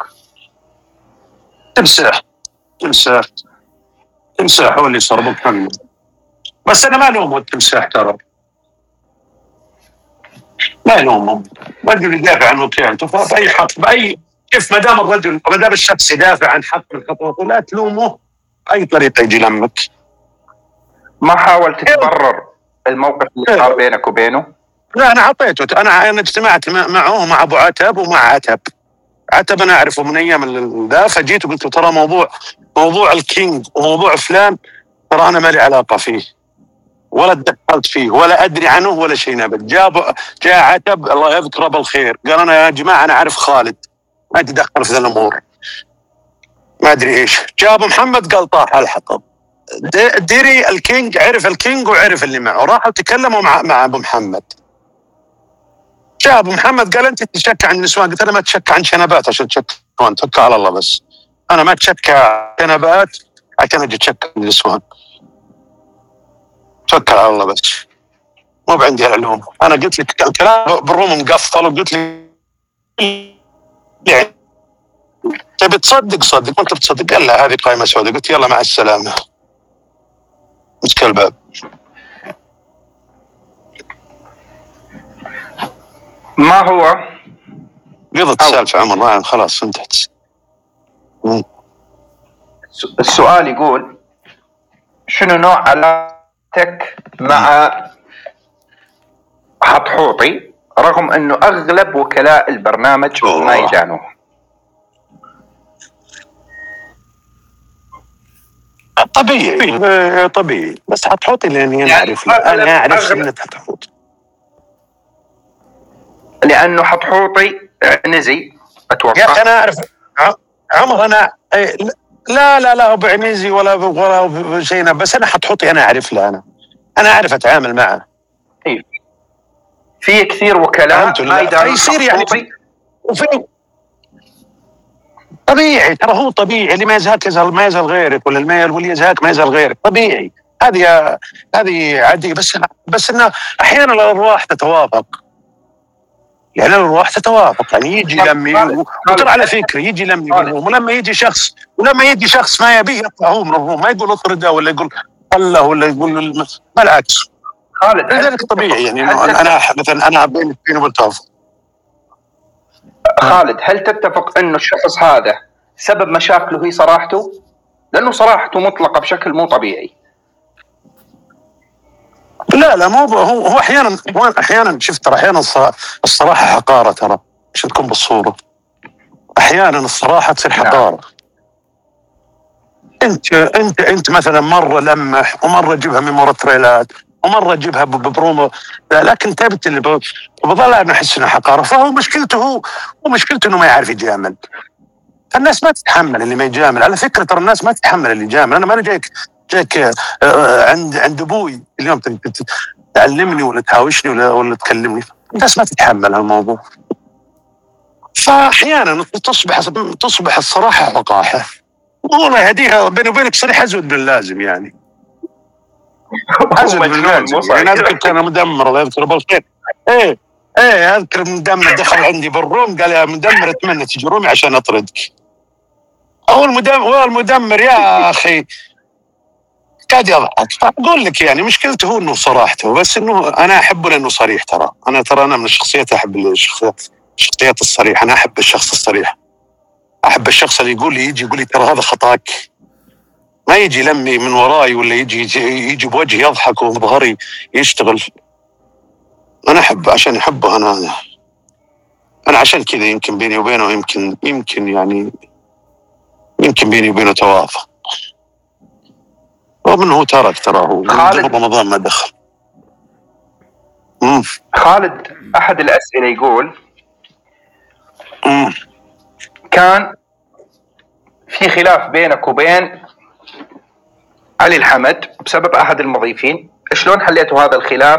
تمساح هو اللي صار مكمل، بس انا ما الومه التمساح ترى. لا يلومهم، رجل يدافع عن وكالته فبأي حق بأي كيف ما دام الرجل ما دام الشخص يدافع عن حق من خطوته لا تلومه بأي طريقة يجي لمك. ما حاولت تبرر الموقف اللي صار بينك وبينه؟ لا أنا عطيته، أنا اجتمعت معه ومع أبو عتب ومع عتب أنا أعرفه من أيام ذا، فجيت وقلت له ترى موضوع الكينج وموضوع فلان ترى أنا ما لي علاقة فيه ولا تدخلت فيه ولا أدري عنه ولا شيء نبت. جاء عتب الله يذكره بالخير قال أنا يا جماعة أنا أعرف خالد ما تدخل في ذا الأمور ما أدري إيش. جاء أبو محمد قال طاح الحطب. ديري الكينج عرف الكينج وعرف اللي معه، راحوا تكلموا مع أبو محمد. جاء أبو محمد قال أنت تشك عن النسوان، قلت أنا ما أتشك عن شنبات عشان تشك توكل على الله، بس أنا ما أتشك عن شنبات عشان أجي أتشك عن النسوان، توكل على الله بس مو بعندي العلوم. أنا قلت لك الكلام بالروم مقفل وقلت لي يعني تبي تصدق صدق وأنت بتصدق قال لا هذه قائمة سوداء، قلت يلا مع السلامة مسك الباب. ما هو قضت السالفة عمر خلاص انتهت. السؤال يقول شنو نوع علاقتك مع حطحوطي رغم انه اغلب وكلاء البرنامج ما يجانوه؟ طبيعي بس حطحوطي لاني انا اعرف سنة حطحوطي لانه حطحوطي نزي اتوقع. يا اخي انا اعرف عمر انا لا ابو عنيزي ولا شيء، بس انا حطحوطي انا اعرف له انا اعرف اتعامل معه. في كثير وكلاء ما يدارون يصير يعني وفي طبيعي ترى هو طبيعي اللي ما يزهق ما يزهق غيرك ولا واللي يزهق ما يزهق غيرك طبيعي. هذه عادي بس انه احيانا الارواح تتوافق، يعني الارواح تتوافق يعني يجي لمي وترى على فكره يجي لمي بالروم ولما يجي شخص ما يبيه يطلع هو من الروم ما يقول اطرده ولا يقول الله ولا يقول بالعكس. خالد ذلك طبيعي يعني انا مثلا انا بيني وبين توافق. خالد هل تتفق انه الشخص هذا سبب مشاكله هي صراحته؟ لانه صراحته مطلقه بشكل مو طبيعي. لا مو هو احيانا شفت ترى احيانا الصراحه حقاره ترى عشان تكون بالصوره. احيانا الصراحه تصير حقاره. انت مثلا مره لمح ومره تجيبها من ورا تريلات ومره تجيبها ببرومو، لكن تبت اللي بظل انا احس انه حقاره. فهو مشكلته انه ما يعرف يجامل. الناس ما تتحمل اللي ما يجامل، على فكره ترى الناس ما تتحمل اللي يجامل. انا ما جايك عند ابوي اليوم تعلمني ولا تهاوشني ولا تكلمني، الناس ما تتحمل هالموضوع. فاحيانا تصبح الصراحه وقاحه. والله يهديها بيني وبينك صريح ازود من اللازم يعني. ازود من اللازم يعني. اذكر كان مدمر الله يذكره بالخير. اذكر مدمر دخل عندي بالروم قال يا مدمر اتمنى تجي رومي عشان اطردك. هو المدمر يا اخي قاعد يضحك. اقول لك يعني مشكلته هو انه صراحته، بس انه انا احبه لانه صريح. ترى انا من الشخصيات احب الشخصيات الصريحه. انا احب الشخص الصريح، احب الشخص اللي يجي يقول لي ترى هذا خطاك، ما يجي لمي من وراي ولا يجي بوجهي يضحك وبظهري يشتغل. انا احب عشان يحبه. انا عشان كذا يمكن بيني وبينه يمكن يعني يمكن بيني وبينه توافق. رغم انه ترى هو رمضان ما دخل. خالد احد الاسئله يقول كان في خلاف بينك وبين علي الحمد بسبب احد المضيفين، شلون حليتوا هذا الخلاف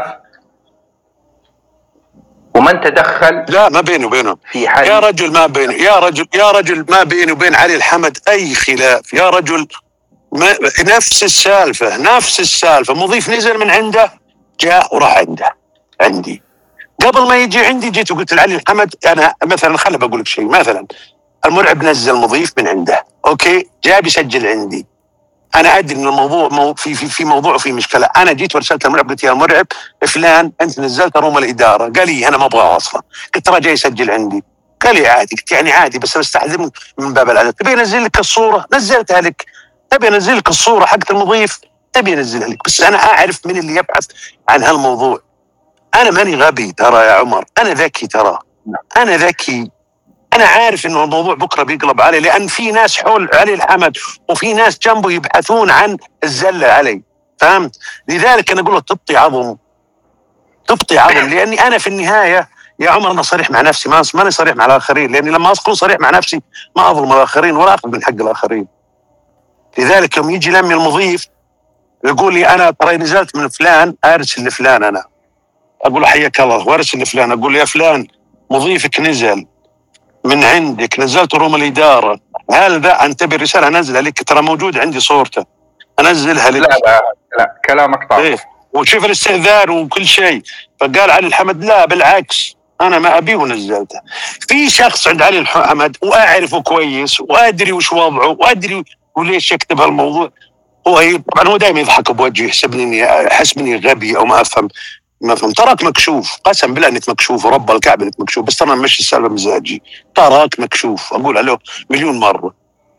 ومن تدخل؟ لا ما بيني وبينه في حل. يا رجل ما بيني وبين علي الحمد اي خلاف يا رجل. نفس السالفة مضيف نزل من عنده جاء وراح عندي قبل ما يجي عندي جيت وقلت لعلي الحمد انا مثلا خليني بقول لك شيء. مثلا المرعب نزل مضيف من عنده اوكي جاء بيسجل عندي انا ادري ان الموضوع في موضوع وفي مشكله. انا جيت ورسلت المرعب قلت يا مرعب فلان انت نزلت روم الاداره. قال لي انا ما ابغاه اصلا. قلت ترى جاي يسجل عندي. قال لي عادي. قلت يعني عادي بس بستحذر من باب العدد. تبي انزل لك الصوره؟ نزلتها لك. تبي انزل لك الصوره حقت المضيف؟ تبي انزلها لك. بس انا اعرف من اللي يبحث عن هالموضوع. انا ماني غبي ترى يا عمر، انا ذكي ترى، انا ذكي. أنا عارف إنه الموضوع بكرة بيقلب علي، لأن في ناس حول علي الحمد وفي ناس جنبه يبحثون عن الزلة علي، فهمت؟ لذلك أنا أقول له تبطي عظم، تبطي عظم، لأني أنا في النهاية يا عمر أنا صريح مع نفسي، ماني صريح مع الآخرين، لأني لما أكون صريح مع نفسي ما أظلم الآخرين ولا أخذ من حق الآخرين. لذلك يوم يجي لمي المضيف يقول لي أنا ترى نزلت من فلان أرسل لفلان، أنا أقول له حياك الله وأرسل لفلان، أقول له يا فلان مضيفك نزل من عندك، نزلت روم الإدارة، هل ذا انتبه الرسالة انزلها لك، ترى موجود عندي صورته انزلها لك. لا كلامك طاف. إيه؟ وشوف الاستئذان وكل شيء. فقال علي الحمد لا بالعكس انا ما ابيه ونزلته. في شخص عند علي الحمد واعرفه كويس وادري وش وضعه وادري وليش يكتب هالموضوع. طبعا هو دائما يضحك بوجهي، يحسبني غبي او ما افهم. تراك مكشوف، قسم بالله انك مكشوف ورب الكعبه انك مكشوف، بس انا مش السالفه مزاجي، تراك مكشوف اقول عليه مليون مره.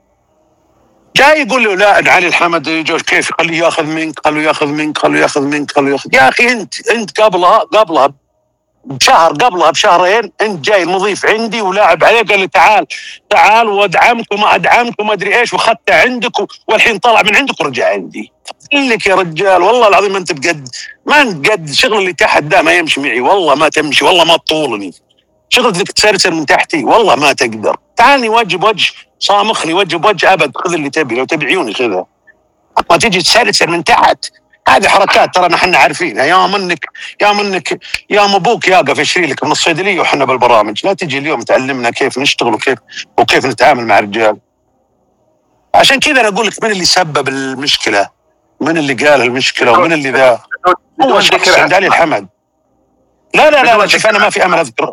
جاي يقول له لا علي الحمد جوش كيف قال لي ياخذ منك، قال له ياخذ منك، قال له ياخذ منك، قال له ياخذ. يا اخي انت قبلها بشهر، قبلها بشهرين انت جاي المضيف عندي ولاعب عليه، قال لي تعال وادعمك وما ادعمك وما ادري ايش واخذته عندك والحين طلع من عندك ورجع عندي. لك يا رجال والله العظيم ما انت بقد، ما انت قد. شغل اللي تحت ده ما يمشي معي، والله ما تمشي، والله ما تطولني. شغلتك تسرسر من تحتي والله ما تقدر. تعالني وجه بوجه، صامخني وجه بوجه ابد، خذ اللي تبي، لو تبي عيوني خذها. ما تيجي تسرسر من تحت، هذه حركات ترى نحن عارفينها. يا منك ابوك يقف يشتري لك من الصيدليه وحنا بالبرامج، لا تجي اليوم تعلمنا كيف نشتغل وكيف نتعامل مع الرجال. عشان كذا انا اقول لك من اللي سبب المشكله، من اللي قال المشكله ومن اللي ذا. هو شخص عند علي الحمد. لا شوف انا ما في امل اذكر،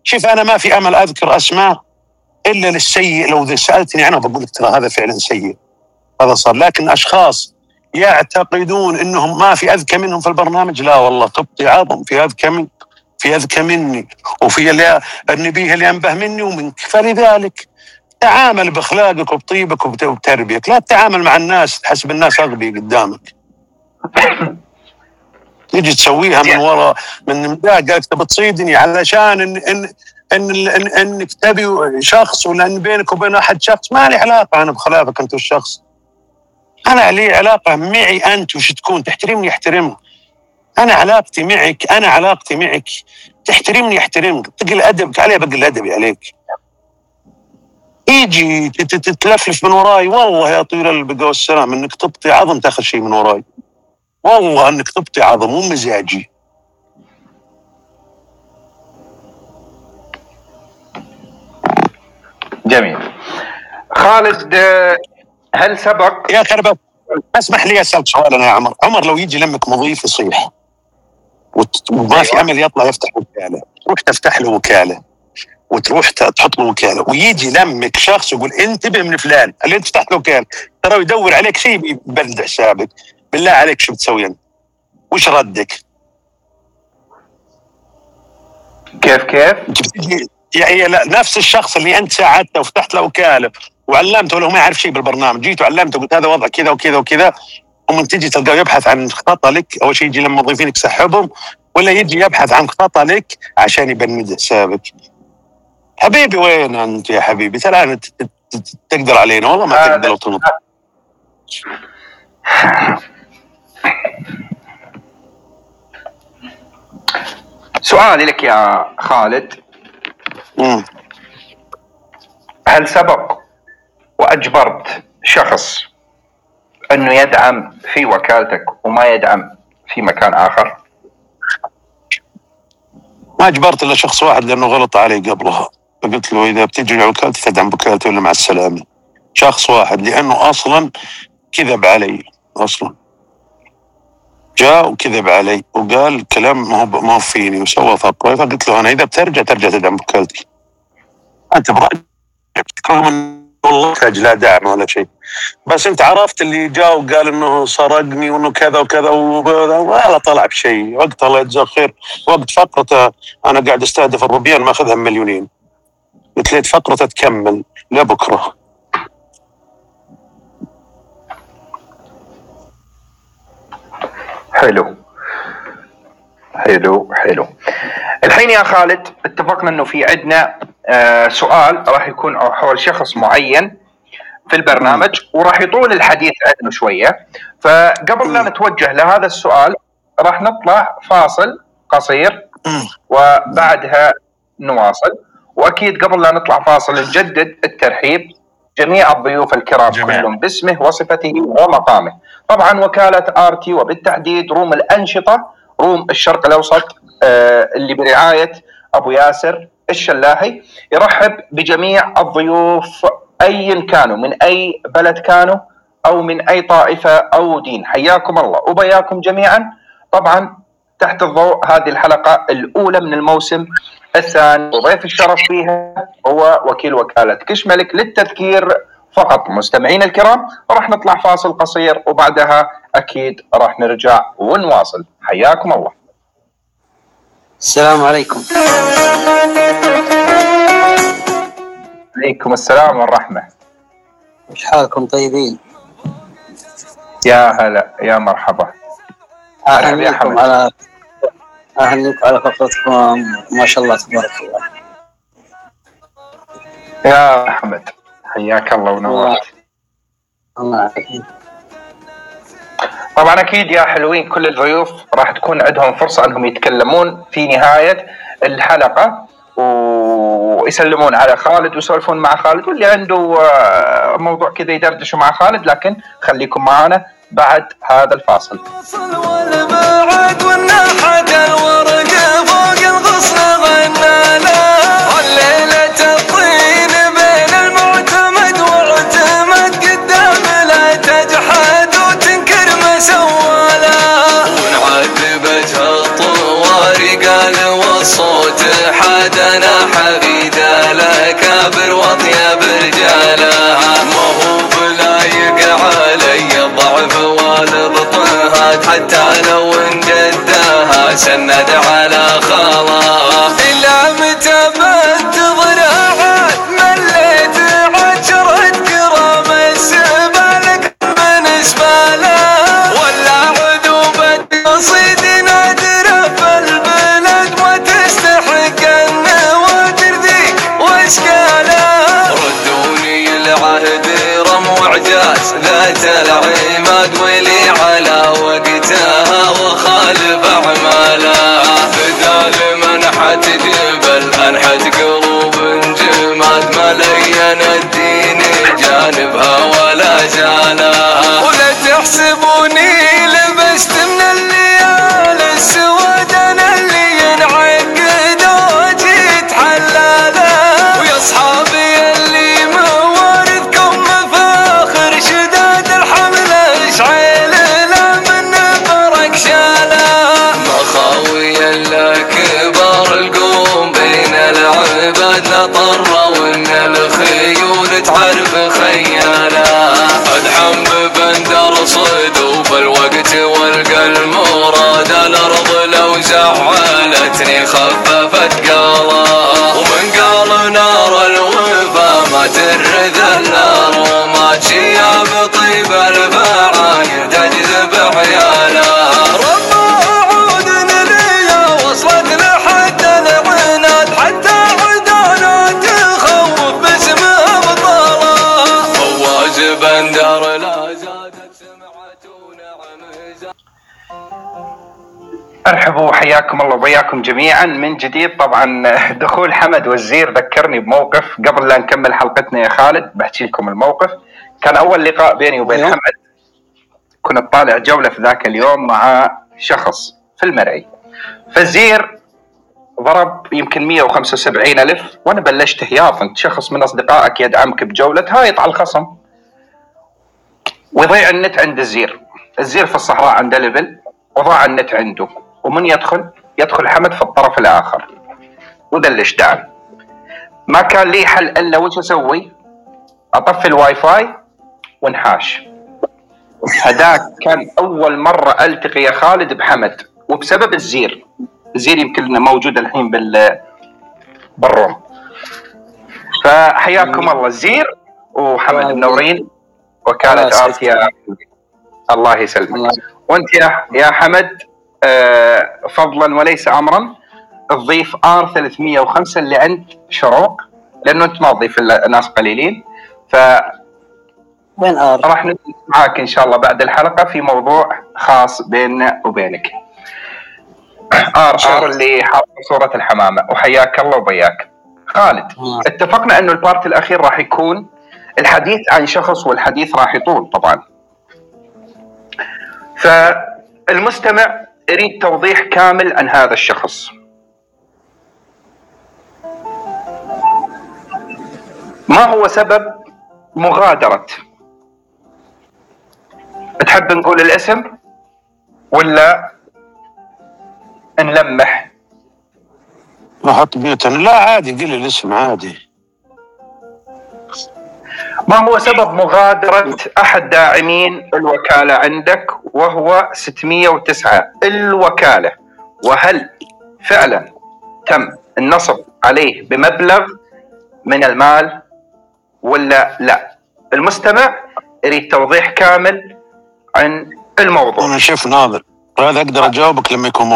اذكر اسماء الا للسيء. لو سالتني انا بقول لك ترى هذا فعلا سيء، هذا صار. لكن اشخاص يعتقدون انهم ما في اذكى منهم في البرنامج، لا والله تبطي عظم، في اذكى مني وفي اللي النبيه اللي انبه مني ومنك. فلذلك تعامل باخلاقك وبطيبك وبتربيتك، لا تتعامل مع الناس تحسب الناس اغبي قدامك. تيجي تسويها من وراء من ذا قالك تبي تصيدني علشان انك تبي شخص، ولا ان بينك وبين احد شخص. ما لي علاقه انا بخلافك انت والشخص، انا لي علاقه معي انت وش تكون. تحترمني احترمك، انا علاقتي معك تحترمني احترمك، تقل ادبك علي بقل ادبي عليك. يجي تتلفلف من وراي، والله يا طويل البقاء والسلام انك تبطي عظم تاخذ شيء من وراي، والله انك تبطي عظم مو مزاجي. جميل. خالد هل سبق يا كربة اسمح لي اسالك سؤال انا يا عمر لو يجي لمك مضيف يصيح وما في امل يطلع يفتح وكاله، تروح تفتح له وكاله وتروح تحط له وكاله، ويجي لمك شخص يقول انتبه من فلان اللي انت فتحت له وكاله ترى يدور عليك شيء يبلد حسابك، بالله عليك شو بتسوي انت؟ وش ردك؟ كيف؟ يعني لا نفس الشخص اللي انت ساعدته وفتحت له وكاله وعلمته ولا هو ما يعرف شيء بالبرنامج، جيت وعلمته قلت هذا وضع كذا وكذا وكذا، ومن تجي تلقاه يبحث عن خطأ لك. اول شيء يجي لما موظفينك يسحبهم، ولا يجي يبحث عن خطأ لك عشان يبند حسابك. حبيبي وين انت يا حبيبي؟ ترى تقدر علينا والله ما تقدر لو تنط. سؤالي لك يا خالد، هل سبق وأجبرت شخص أنه يدعم في وكالتك وما يدعم في مكان آخر؟ ما أجبرت إلا شخص واحد لأنه غلط علي قبلها، فقلت له إذا بتجي وكالتي تدعم وكالتي ولا مع السلامة. شخص واحد لأنه أصلا كذب علي، أصلا جاء وكذب علي وقال كلام ما هو فيني وسوى فقرة. فقلت له أنا إذا بترجع تدعم وكالتي. أنت براجع تكرههم والله يحتاج لا دعم ولا شيء. بس انت عرفت اللي جاء وقال انه سرقني وانه كذا وكذا ولا طلع بشيء. وقت الله يجزاه خير، وقت فقرته انا قاعد استهدف الروبيان ماخذها مليونين، قلت ليت فقرته تكمل لبكره. حلو. الحين يا خالد اتفقنا انه في عندنا سؤال راح يكون حول شخص معين في البرنامج وراح يطول الحديث عنه شوية. فقبل لا نتوجه لهذا السؤال راح نطلع فاصل قصير وبعدها نواصل. وأكيد قبل لا نطلع فاصل نجدد الترحيب جميع الضيوف الكرام كلهم باسمه وصفته ومقامه. طبعا وكالة آرتي وبالتحديد روم الأنشطة روم الشرق الأوسط اللي برعاية أبو ياسر الشلاهي يرحب بجميع الضيوف أيا كانوا، من أي بلد كانوا أو من أي طائفة أو دين. حياكم الله وبياكم جميعا. طبعا تحت الضوء هذه الحلقة الأولى من الموسم الثاني، وضيف الشرف فيها هو وكيل وكالة كشملك. للتذكير فقط مستمعين الكرام راح نطلع فاصل قصير وبعدها أكيد راح نرجع ونواصل. حياكم الله. السلام عليكم. عليكم السلام والرحمة. وش حالكم طيبين؟ يا هلا يا مرحبا. أهنيكم على فقرتكم ما شاء الله تبارك الله. يا أحمد حياك الله ونورت. الله يعافيك. طبعا أكيد يا حلوين كل الضيوف راح تكون عندهم فرصة أنهم يتكلمون في نهاية الحلقة ويسلمون على خالد ويسولفون مع خالد، واللي عنده موضوع كذا يدردشوا مع خالد. لكن خليكم معنا بعد هذا الفاصل. صوت حدنا حبيدا لا كابر وطيب رجالها ما هو بلايق علي ضعف والبطهات حتى لو انجدها سند على خلاها إلا متى بنتظر عاد مليت عشرة كرام السبالك بالنسبة له ولا عذوبة قصيد نادرة في البلد ما تستحق النوادر ذي واشكالها ردوني العهد رم وعجاز ذات العماد ولي على وقتها وخالف أعمالها بدال منحت جبل أنحت قلوب جماد ملين الدين جانبها ولا زالها ولا تحسبوني لبست من الليالي السواد أنا اللي ينعقد وجيت حلاله ويا أصحابي اللي موارثكم مفاخر شداد الحمل اشعيل لا من برك شاله مخاوي الا كبار القوم بين العباد لطر وان الخيول تعرف خياله ادحم ببندر صدوف الوقت والقى المراد الارض لو زعلتني خففت قاله ومن قال نار الوفا ما ترد النار وما تشيب طيب الفعاير تجذب عيالها رب عودنا لي وصلت لحد العناد حتى عدانا تخوف باسمه بطاله فواز بندر لا زادت سمعتنا عن ارحبوا حياكم الله وبياكم جميعا من جديد. طبعا دخول حمد والزير ذكرني بموقف قبل لا نكمل حلقتنا يا خالد. بحكي لكم الموقف. كان اول لقاء بيني وبين حمد، كنت طالع جولة في ذاك اليوم مع شخص في المرعي، فالزير ضرب يمكن 175,000 وانا بلشت هياف. انت شخص من اصدقائك يدعمك بجولة هايط على الخصم ويضيع النت عند الزير. الزير في الصحراء عنده ليفل وضاع النت عنده، ومن يدخل حمد في الطرف الآخر ودلش دعم. ما كان لي حل إلا وش أسوي؟ اطفي الواي فاي وانحاش. هذاك كان اول مره التقي يا خالد بحمد، وبسبب الزير يمكن موجود الحين بالروم. فحياكم الله الزير وحمد منورين وكالة آرت يا الله يسلمك. وانت يا حمد فضلا وليس امرا تضيف ار 305 اللي عند شروق، لانه انت ما تضيف الا ناس قليلين. ف وين ار؟ راح نجلس معاك ان شاء الله بعد الحلقه في موضوع خاص بيننا وبينك. ار اللي حاط صوره الحمامه. وحياك الله وبياك خالد. اتفقنا انه البارت الاخير راح يكون الحديث عن شخص، والحديث راح يطول طبعا. فالمستمع يريد توضيح كامل عن هذا الشخص. ما هو سبب مغادرة؟ تحب نقول الاسم ولا نلمح؟ نحط ميوتن. لا عادي، قل الاسم عادي. ما هو سبب مغادرة أحد داعمين الوكالة عندك وهو 609 الوكالة؟ وهل فعلا تم النصب عليه بمبلغ من المال ولا لا؟ المستمع يريد توضيح كامل عن الموضوع. أنا شوف ناظر، هذا أقدر أجاوبك لما يكون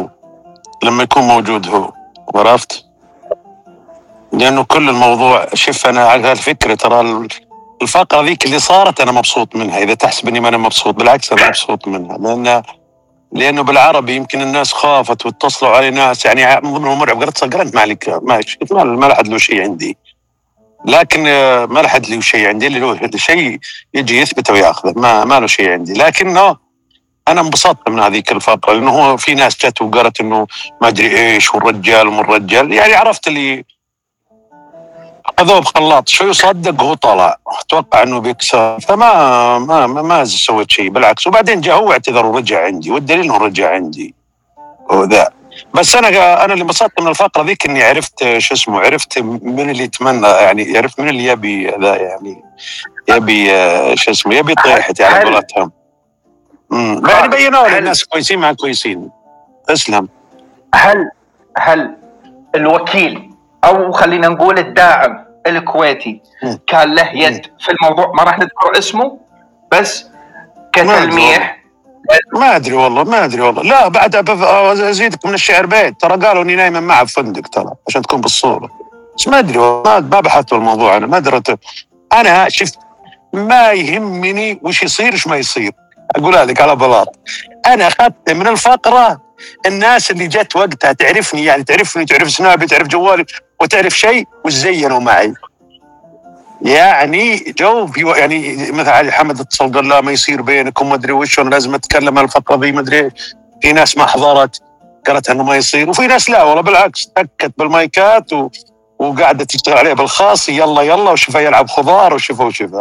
موجود هو، عرفت؟ لأنه كل الموضوع، شوف أنا على الفكرة ترى الفقرة ذيك اللي صارت أنا مبسوط منها. إذا تحسب إني ما أنا مبسوط، بالعكس أنا مبسوط منها، لأنه بالعربي يمكن الناس خافت واتصلوا علي ناس يعني من ضمنهم مرعب. قلت مالك ما لحد له شيء عندي، لكن ما لحد له شيء عندي، اللي له شيء يجي يثبته وياخذه، ما له شيء عندي. لكنه أنا انبسطت من هذيك الفقرة، لأنه هو في ناس جت وقالت إنه ما أدري إيش والرجال ومن الرجال، يعني عرفت اللي هذا بخلاط شو يصدق هو طلع اتوقع انه بيكسر. فما سويت شيء، بالعكس. وبعدين جاء هو اعتذر ورجع عندي، والدليل انه رجع عندي وذا. بس انا اللي انبسطت من الفقره ذيك اني عرفت شو اسمه، عرفت من اللي يتمنى، يعني عرفت من اللي يبي ذا، يعني يبي شو اسمه، يبي طيحتي على قولتهم. يعني بينوا لي الناس كويسين مع كويسين. اسلم. هل الوكيل او خلينا نقول الداعم الكويتي كان له يد في الموضوع؟ ما راح نذكر اسمه بس كتلميح. ما ادري والله. لا بعد ازيدك من الشعر بيت، ترى قالوا اني نايم معه في فندق ترى عشان تكون بالصوره. بس ما ادري والله، ما بحثت الموضوع. انا ما درت. انا شفت ما يهمني وش يصير وش ما يصير، اقولها لك على بلاط. انا اخذت من الفقره الناس اللي جت وقتها تعرفني، يعني تعرف سنابي، تعرف جوالي، وتعرف شيء وزينوا معي. يعني جو في، يعني مثل علي حمد اتصل قال لا ما يصير بينكم ما ادري وش، انا لازم اتكلم عن الفقره ذي ما ادري. في ناس ما حضرت قالت انه ما يصير، وفي ناس لا والله بالعكس تكت بالمايكات وقاعده تشتغل عليه بالخاص. يلا وشوفه يلعب خضار وشوفه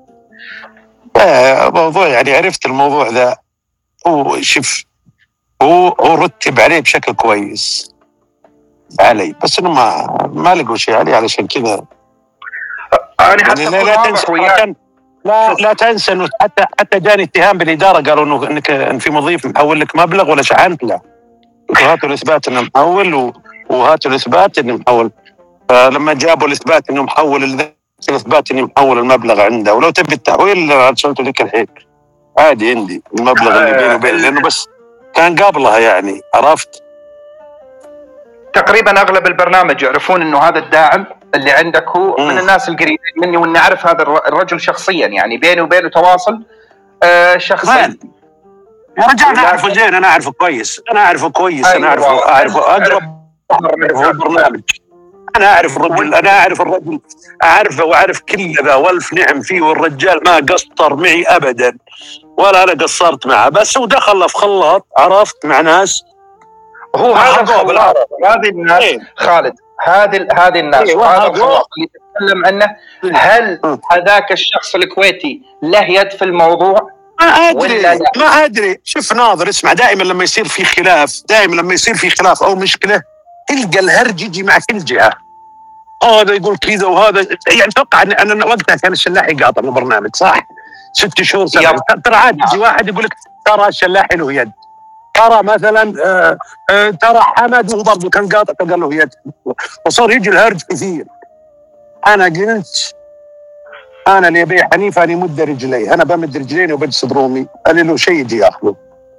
موضوع. يعني عرفت الموضوع ذا، وشوف هو رتب عليه بشكل كويس علي، بس انه ما لقوا شيء عليه. علشان كذا انا حتى يعني لا تنسى انه حتى جاني اتهام بالاداره، قالوا انك في مضيف محول لك مبلغ ولا شحنت له. هاتوا الاثبات انه محول وهاتوا الاثبات انه محول. فلما جابوا الاثبات انه محول، الاثبات اني محول المبلغ عنده. ولو تبي التحويل ارسلته لك الحين عادي عندي المبلغ اللي بينه وبين، لانه بس كان قابلها يعني، عرفت. تقريبا اغلب البرنامج يعرفون انه هذا الداعم اللي عندك هو من الناس القريبين مني، واني اعرف هذا الرجل شخصيا، يعني بيني وبينه تواصل شخصي. يا رجال انا اعرفه زين، انا اعرفه كويس، انا اعرفه اقرب برنامج. انا اعرف الرجل، اعرفه واعرف كل ذا والف نعم فيه. والرجال ما قصر معي ابدا، ولا انا قصرت معه. بس هو دخل في خلاط، عرفت، مع ناس. هو هذا الخلاط، هذه الناس خالد، هذه الناس، وهذا الخلاط اللي تتكلم عنه. هل هذاك الشخص الكويتي له يد في الموضوع؟ ما ادري. شوف ناظر، اسمع، دائما لما يصير في خلاف او مشكله تلقى الهرج يجي مع كل جهه. هذا يقول كذا وهذا، يعني اتوقع ان انا وقتها كان الشلاح يقاطع البرنامج صح؟ 6 شهور 7 ترى عاد يجي واحد يقول لك ترى الشلاح له يد، ترى مثلا ترى حمد وهو برضه كان قاطع قال له يد، وصار يجي الهرج كثير. انا قلت انا اللي ابي حنيفه انا مد رجلي، انا بمد رجليني وبجس برومي، قال له شيء يجي ياخذه.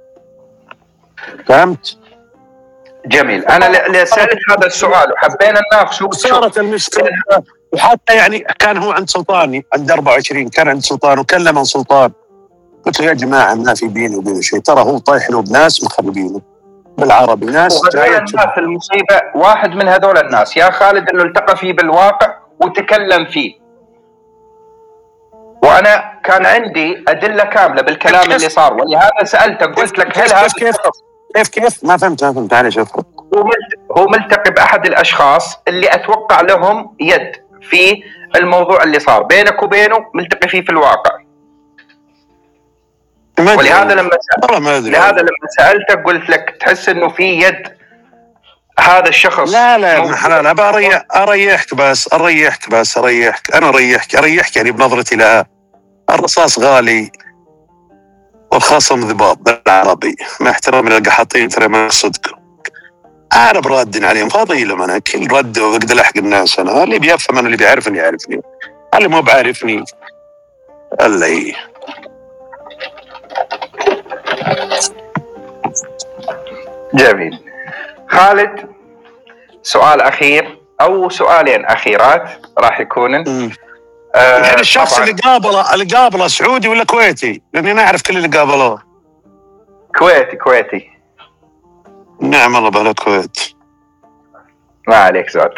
فهمت؟ جميل. انا اللي سالت هذا السؤال وحبينا نناقشه. صارت المشكله، وحتى يعني كان هو عند سلطاني عند 24 كان عند سلطان وكلم سلطان، قلت له يا جماعه ما في بيني وبينه شيء، ترى هو طايح له بناس مخربينه بالعربي، ناس الناس المصيبه واحد من هذول الناس يا خالد انه التقى فيه بالواقع وتكلم فيه، وانا كان عندي ادله كامله بالكلام اللي صار، ولهذا سالتك قلت لك هل هذا كيف ما فهمت علي شوف. هو ملتقي باحد الاشخاص اللي اتوقع لهم يد في الموضوع اللي صار بينك وبينه، ملتقي فيه في الواقع. ولهذا لما سالتك قلت لك تحس انه في يد هذا الشخص. لا حلال، ابى اريحك انا اريحك يعني بنظرتي لها. الرصاص غالي والخصم ذباب بالعربي، مع احترامي للقحاطين ترى ما صدق. انا برد عليهم فاضي لهم، انا كل رد واقدر الحق الناس، انا اللي بيفهم انا اللي بيعرفني يعرفني، اللي مو بعرفني اللي جميل. خالد سؤال اخير او سؤالين اخيرات راح يكونن. يعني الشخص اللي قابله سعودي ولا كويتي؟ لاني انا اعرف كل اللي قابلوه. كويتي. نعم الله بلا كويت. ما عليك زود.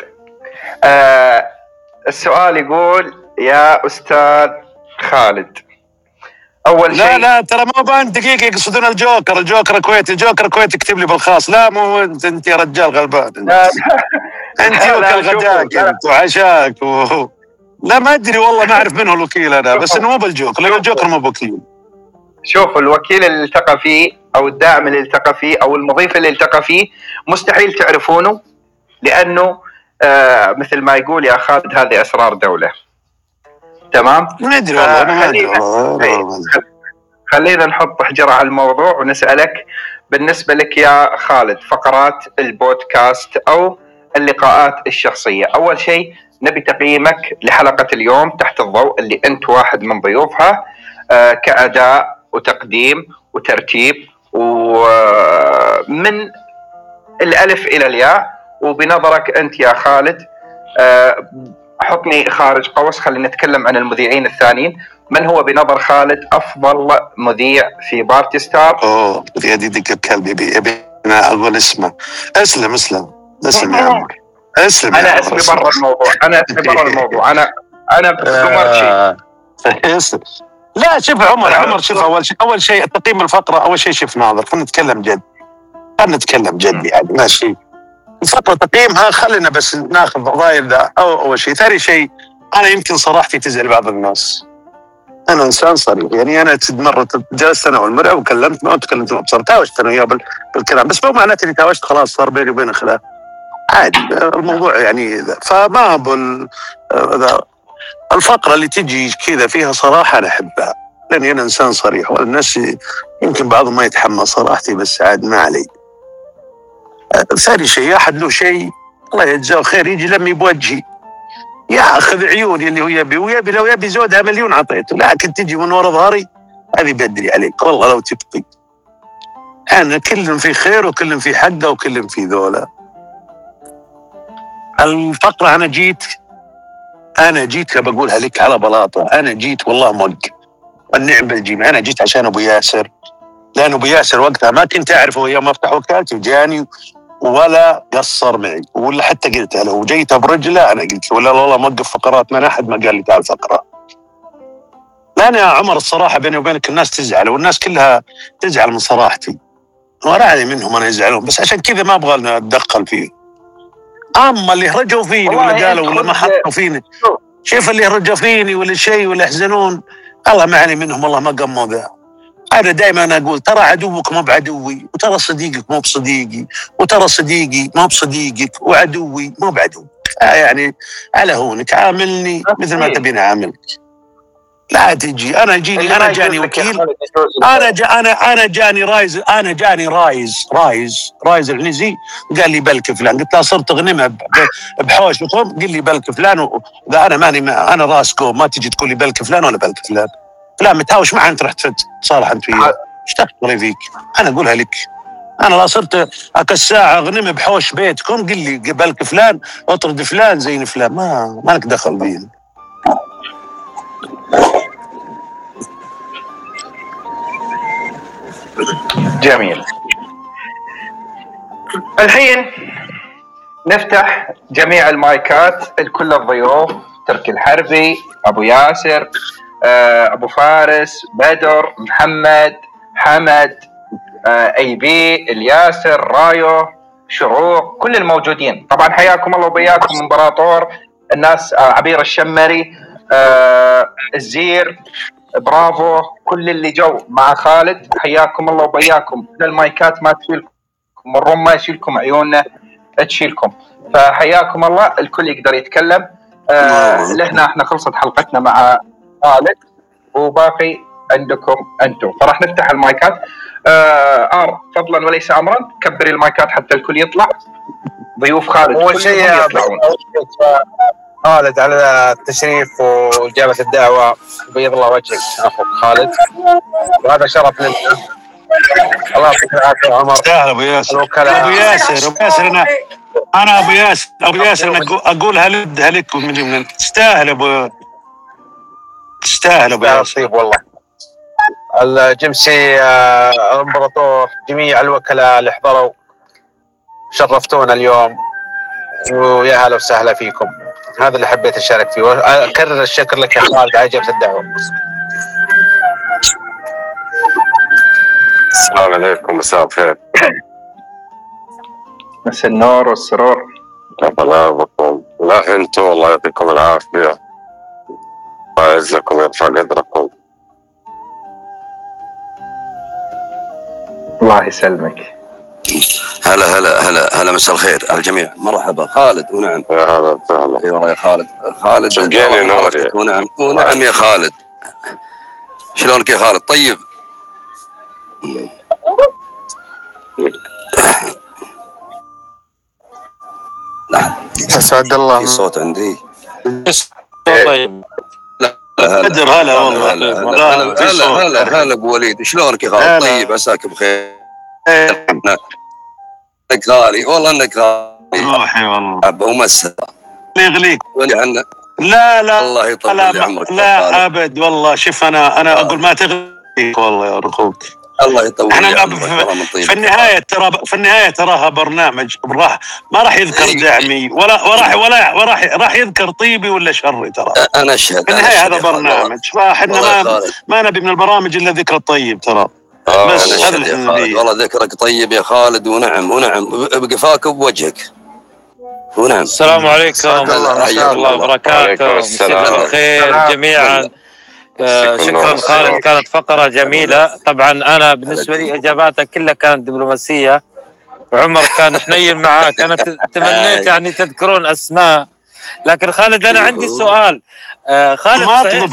السؤال يقول يا استاذ خالد، اول شيء لا ترى ما بان دقيقه يقصدون الجوكر كويتي، الجوكر كويتي اكتب لي بالخاص. لا مو انت يا رجال غلبان انت وكل غداك انت وعشاك لا ما ادري والله، ما اعرف منه الوكيل انا، بس انه مو بالجوكر لانه الجوكر مو بوكيل. شوف الوكيل اللي التقى فيه او الداعم اللي التقى فيه او المضيف اللي التقى فيه مستحيل تعرفونه، لانه مثل ما يقول يا خالد هذه اسرار دوله. تمام؟ ما ادري والله انا ما ادري. خلينا نحط حجره على الموضوع ونسالك بالنسبه لك يا خالد فقرات البودكاست او اللقاءات الشخصيه. اول شيء نبي تقييمك لحلقه اليوم تحت الضوء اللي انت واحد من ضيوفها، كأداء وتقديم وترتيب ومن الألف إلى الياء. وبنظرك أنت يا خالد، حطني خارج قوس، خلينا نتكلم عن المذيعين الثانيين. من هو بنظر خالد أفضل مذيع في بارتي ستار؟ يا ديك الكلب أنا أقول اسمه. اسلم يا عمر، اسلم. أنا اسمي برا الموضوع، أنا قمرشي. اسلم. لا شوف عمر شوف اول شيء تقييم الفقره، اول شيء شوف ناظر، خلينا نتكلم جد يعني ماشي. الفقره تقييمها خلينا بس ناخذ ضايل ذا اول شيء. ثاني شيء انا يمكن صراحتي تزعل بعض الناس، انا انسان صريح يعني. انا مره جلست انا والمرأة وكلمت معه وتكلمت معه بصراحه، تاوشت انا وياه بالكلام، بس مو معناته اني تاوشت خلاص صار بيني وبينه خلاف عادي الموضوع يعني. فما الفقرة اللي تجي كذا فيها صراحة أنا أحبها، لأني أنا إنسان صريح، والناس يمكن بعضهم ما يتحمل صراحتي، بس عاد ما علي. ثاني شيء أحد له شيء الله يجزاه خير يجي لمي بوجهي ياخذ عيوني اللي هو يبي لو يبي زودها مليون عطيته، لكن تجي من ورا ظهري هذه بدري عليك والله لو تبقي. أنا كلهم في خير وكلهم في حقه وكلهم في ذولا. الفقرة أنا جيت بقولها لك على بلاطة، أنا جيت والله موقف والنعم بالجيم. أنا جيت عشان أبو ياسر، لأن أبو ياسر وقتها ما كنت أعرفه يوم أفتح وكالتي وجاني ولا قصر معي، ولا حتى قلت له وجيت برجله أنا قلت له ولا والله موقف فقرات، ما أحد ما قال لي تعال فقرة. لأن يا عمر الصراحة بيني وبينك الناس تزعل، والناس كلها تزعل من صراحتي، وراعي منهم أنا يزعلون، بس عشان كذا ما أبغى أتدخل فيه. أما اللي هرجوا فيني ولا قالوا ولا ما حطوا فيني، شوف اللي هرجوا فيني ولا شيء ولا يحزنون الله ما علي منهم، والله ما قموا ذا. أنا دائما أنا أقول ترى عدوك مو بعدوي، وترى صديقك مو بصديقي، وترى صديقي مو بصديقك، وعدوي مو بعدوك. يعني على هونك عاملني مثل ما تبيني عاملك. لا تجي انا جاني وكيل، انا جاني رايز العنزي قال لي بلك فلان، قلت له صرت اغنمها بحوش وطم، قال لي بلك فلان، واذا انا انا راس قوم ما تجي تقول لي بلك فلان ولا بلك فلان. لا متهاوش معه انت رحت تصالح انت وياه، ايش تخطري فيك؟ انا اقولها لك، انا لا صرت الساعه اغنم بحوش بيتكم قل لي بلك فلان اطرد فلان زين فلان، ما لك دخل بين. جميل. الحين نفتح جميع المايكات لكل الضيوف، تركي الحربي، ابو ياسر، ابو فارس، بدر، محمد، حمد، اي بي، الياسر، رايو، شروق، كل الموجودين طبعا حياكم الله وبياكم. امبراطور، الناس، عبير الشمري، الزير، برافو، كل اللي جو مع خالد حياكم الله وبياكم. المايكات ما تشيلكم، الروم ما يشيلكم، عيوننا تشيلكم، فحياكم الله. الكل يقدر يتكلم. لهنا احنا خلصت حلقتنا مع خالد وباقي عندكم انتم، فراح نفتح المايكات. فضلا وليس امرا كبري المايكات حتى الكل يطلع. ضيوف خالد اول شيء خالد على التشريف واجابه الدعوه، بيض الله وجهك اخوك خالد، وهذا شرف لنا. الله يعطيك العافيه يا عمر. تستاهل ابو ياسر. ابو ياسر انا ابو ياسر انا اقولها لك من تستاهل ابو ياسر. طيب والله الجمسي، الامبراطور، جميع الوكلاء اللي حضروا شرفتونا اليوم، ويا هلا وسهلا فيكم. هذا اللي حبيت اشارك فيه، واكرر الشكر لك يا خالد على اجابه الدعوه. السلام عليكم، مساء الخير. مساء النور والسرور. الله بكم. لا انتم الله يعطيكم العافيه، الله يعزكم ويرفع قدركم. الله يسلمك. هلا مساء الخير على الجميع. مرحبا خالد. ونعم يا هلا وسهلا. اي والله يا خالد شقيني نوري. ونعم يا خالد. شلونك يا خالد؟ طيب. اسعد الله. في صوت عندي. طيب. بدر هلا والله. هلا ابو وليد، شلونك يا خالد؟ طيب عساك بخير. انك غالي والله، انك غالي روحي والله. ابو مسا يغليك. لا الله يطول لي عمرك. لا ابد والله. شوف انا اقول ما تغليك والله يا رخوك. الله يطول لي عمرك. في النهايه تراها برنامج ما راح يذكر دعمي وراح يذكر طيبي ولا شري. ترى انا اشهد. في النهايه هذا برنامج، فاحنا ما نبي من البرامج الا ذكر الطيب. ترى بس هذا اللي والله ذكرك طيب يا خالد. ونعم بقفاك وبوجهك. ونعم. السلام عليكم ورحمة الله وبركاته. مساء الخير جميعا. شكرا خالد، كانت فقرة جميلة. طبعا أنا بالنسبة لي إجاباتك كلها كانت دبلوماسية، وعمر كان حنين معاك. أنا تمنيت يعني تذكرون أسماء. لكن خالد أنا عندي سؤال. خالد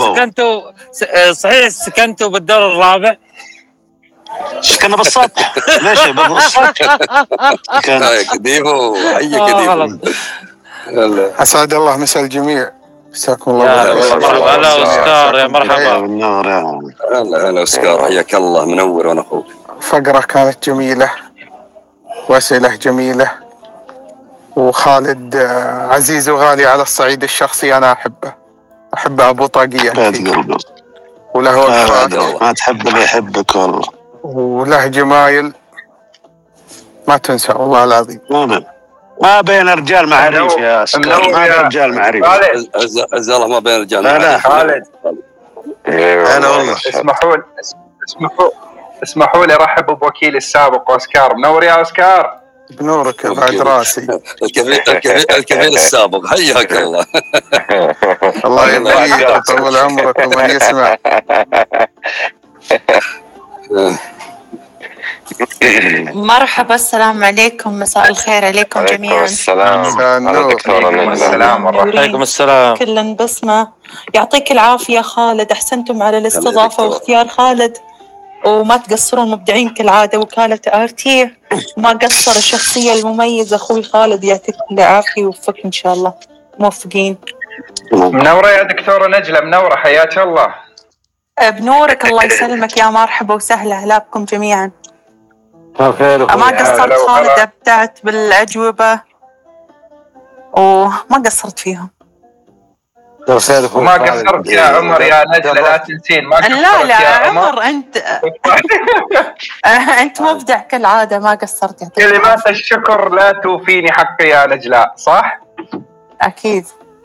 صحيح سكنتوا بالدور الرابع؟ سكننا بالسطح. ليش بالسطح؟ كان قديمه حي قديمه. اسعد الله مساء الجميع. مساكم الله بالخير. هلا أسكار، يا مرحبا بالنور. يا هلا أسكار، حياك الله، منور وانا اخوك. فقرة كانت جميلة واسئلة جميلة، وخالد عزيز وغالي على الصعيد الشخصي. انا احبه ابو طاقية وله ما تحب اللي يحبك والله، وله جمايل ما تنسى والله العظيم. ما بين رجال معريف يا أسكار. ما بين رجال معريف. عز الله ما بين رجال معريف. خالد انا والله اسمحوا لي ارحب بوكيل السابق اوسكار. منور يا اوسكار. بنورك بعد راسي. الكبير السابق، حياك الله. الله يبارك ويطول عمرك ومن يسمع. مرحبا، السلام عليكم، مساء الخير عليكم جميعا. السلام عليكم السلام وعليكم السلام. كلا بسمة. يعطيك العافية خالد، أحسنتم على الاستضافة واختيار خالد، وما تقصرون، مبدعين كالعادة. وكالة RT ما قصر، الشخصية المميزة أخوي خالد، يعطيك العافية ووفقك إن شاء الله، موفقين. منورة يا دكتورة نجلة، منورة، حياك الله. بنورك، الله يسلمك، يا مرحبا وسهلا، أهلا بكم جميعا. ما قصرت خالد، أبدعت بالأجوبة وما قصرت فيهم. وما قصرت يا عمر يا نجلة، لا تنسين ما قصرت. لا يا عمر أنت مبدع كالعادة، ما قصرت. كلمات الشكر لا توفيني حقي يا نجلة، صح؟ أكيد.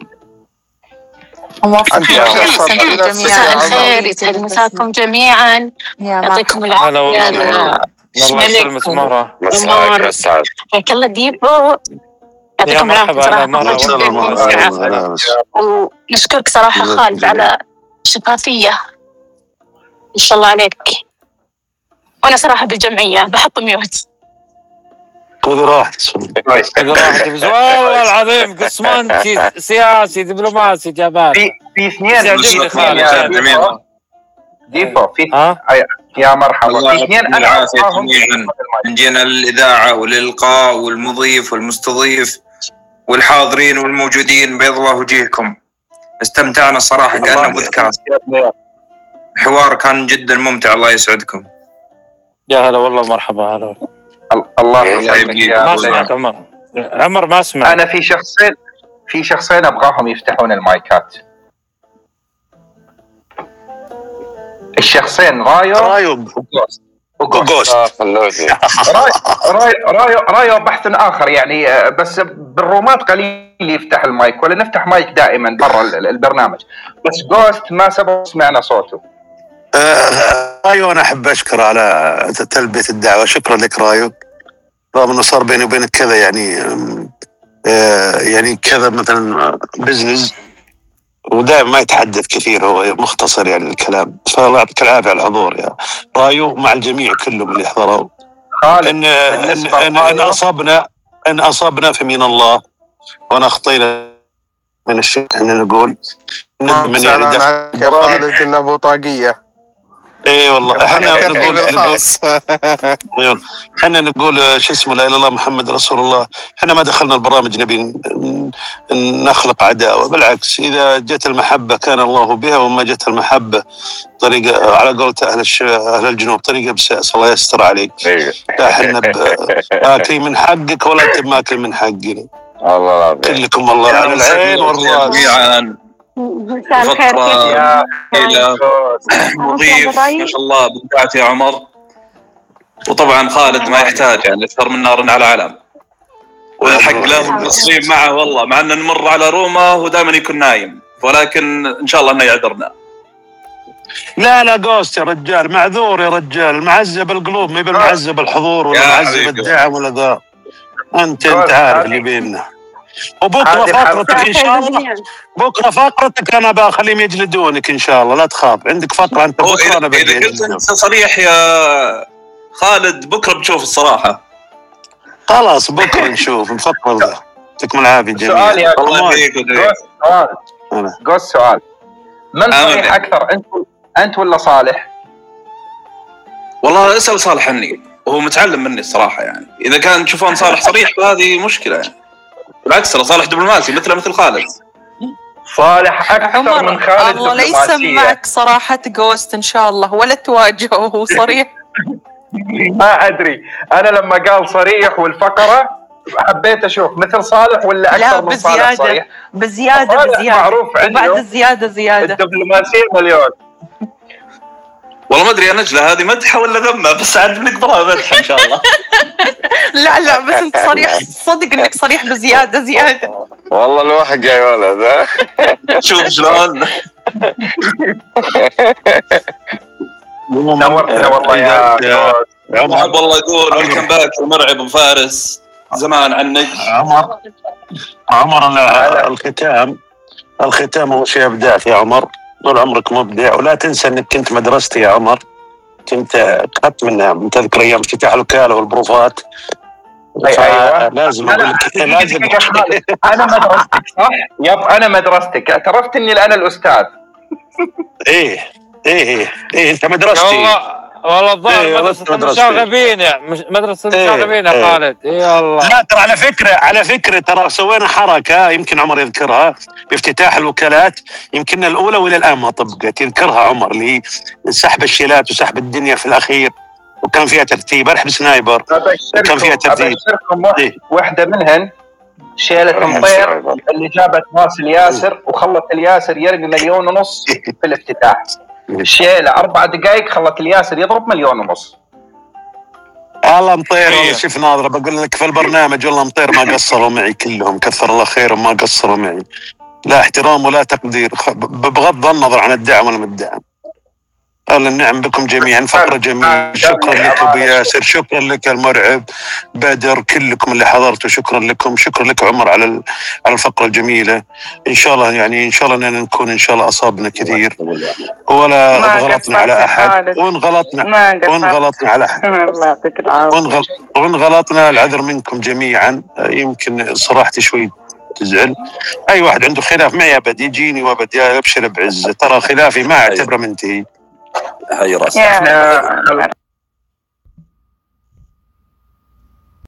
مساء الخير، يسعد مساكم جميعا، يعطيكم العافية. الله يسلمك مهرة. مساك السعد. حياك الله ديبو، يعطيكم العافية صراحة. ونشكرك صراحة خالد على الشفافية، إن شاء الله عليك. وأنا صراحة بالجمعية بحط ميوت. خذ راحتك والله العظيم قسمانتي سياسي دبلوماسي جابات. في اثنين ديبو في يا مرحبا. في اثنين انا جميعا من جينا الاذاعه والالقاء والمضيف والمستضيف والحاضرين والموجودين، بيض الله وجيهكم. استمتعنا الصراحه، كانه بودكاست، حوار كان جدا ممتع. الله يسعدكم. يا هلا والله، مرحبا. هلا الله يسعدك. ما سمعت عمر ما سمع. انا في شخصين ابغاهم يفتحون المايكات. الشخصين رايو وغوست. رايو بحث اخر يعني، بس بالرومات قليل يفتح المايك، ولا نفتح مايك دائما برا البرنامج. بس غوست ما سمعنا صوته. رايو انا احب اشكر على تلبية الدعوة، شكرا لك رايو، رغم انه صار بيني وبينك كذا يعني كذا مثلا بزنس، ودائما ما يتحدث كثير، هو مختصر يعني الكلام. فالله يعطيك العافيه على الحضور يا رايو، مع الجميع كلهم اللي حضروا. ان اصبنا فمن الله، وان اخطينا من الشيء. احنا نقول من يعني خالد ابو طاقيه. اي والله احنا نقول شو اسمه، لا اله الا الله محمد رسول الله. احنا ما دخلنا البرامج نبي نخلق عداوه، بالعكس، اذا جت المحبه كان الله بها، وما جت المحبه طريقه، على قولة اهل الجنوب، طريقه بساس. الله يستر عليك. لا احنا باكل من حقك ولا انت ماكل من حقنا. الله العظيم. كلكم الله على العين والراس. فقرة إلى مضيف ما شاء الله، بدعت يا عمر. وطبعا خالد ما يحتاج يعني أكثر من نار على علم، والحق لازم مقصرين معه والله، مع أن نمر على روما ودائما يكون نايم، ولكن إن شاء الله أنه يعذرنا. لا غوست يا رجال، معذور يا رجال، معذب القلوب، ما يبي معذب الحضور ولا معذب الدعم ولا ذا. انت عارف اللي بيننا. وبكره فقرتك ان شاء الله، بكره فقرتك انا بخليهم يجلدونك ان شاء الله، لا تخاف. عندك فقره انت بكره. انا اذا كنت انت صريح يا خالد، بكره بتشوف الصراحه. خلاص بكره نشوف الفقره ذا. يعطيكم العافيه جميعا. سؤال يا سؤال، من صريح اكثر، انت ولا صالح؟ والله اسال صالح عني، وهو متعلم مني الصراحه يعني. اذا كان تشوفون صالح صريح فهذه مشكله يعني. بالعكس ترى صالح دبلوماسي مثل خالد. صالح اكثر من خالد الله لا يسمعك صراحه غوست ان شاء الله، ولا تواجهه وهو صريح. ما ادري، انا لما قال صريح والفقره حبيت اشوف مثل صالح ولا اكثر من صالح صريح. بزياده معروف عنده، وبعد الزياده الدبلوماسيه مليون. والله ما ادري يا نجلة، هذه مدحه ولا ذمه، بس عاد بنقدرها مدحه ان شاء الله. لا بس انت صريح، صدق انك صريح بزياده. والله الواحد جاي ولد. شوف شلون. نورتنا والله يا عمر. والله يقول ويلكم باك المرعب ابو فارس، زمان عنك عمر. الختام هو شيء ابداع يا عمر، طول عمرك مبدع، ولا تنسى انك كنت مدرستي يا عمر. كنت اخذت منها، تذكر ايام افتتاح الوكاله والبروفات. ايوه لازم اقول لك لازم انا مدرستك صح؟ انا مدرستك، اعترفت اني انا الاستاذ. ايه انت مدرستي. والله الظاهر مدرسة المشاغبين مدرسة المشاغبين يا خالد. اي والله. لا ترى على فكرة ترى سوينا حركة يمكن عمر يذكرها بافتتاح الوكالات، يمكن الأولى وإلى الآن ما طبقت. يذكرها عمر اللي هي سحب الشيلات وسحب الدنيا في الأخير، وكان فيها ترتيب. أرحب سنايبر وكان فيها ترتيب. واحدة منهن شيلة مطير اللي جابت راس الياسر وخلت الياسر يرمي 1.5 مليون في الافتتاح. شيلة 4 دقائق خلت الياسر يضرب 1.5 مليون. والله مطير والله شوف ناظرة بقول لك في البرنامج، والله مطير ما قصروا معي كلهم، كثر الله خيرهم ما قصروا معي. لا احترام ولا تقدير بغض النظر عن الدعم ولا الدعم. الله النعم بكم جميعا. فقرة جميلة. شكرا لك ابو ياسر، شكرا لك المرعب بدر، كلكم اللي حضرتوا شكرا لكم. شكرا لك عمر على الفقرة الجميلة. ان شاء الله يعني ان شاء الله اننا نكون ان شاء الله اصابنا كثير ولا غلطنا على احد، وان غلطنا على احد وان غلطنا العذر منكم جميعا. يمكن صراحتي شوي تزعل. اي واحد عنده خلاف معي ابد يجيني وابد ابشر بعزه. ترى خلافي ما اعتبره منتهي. حي راسك.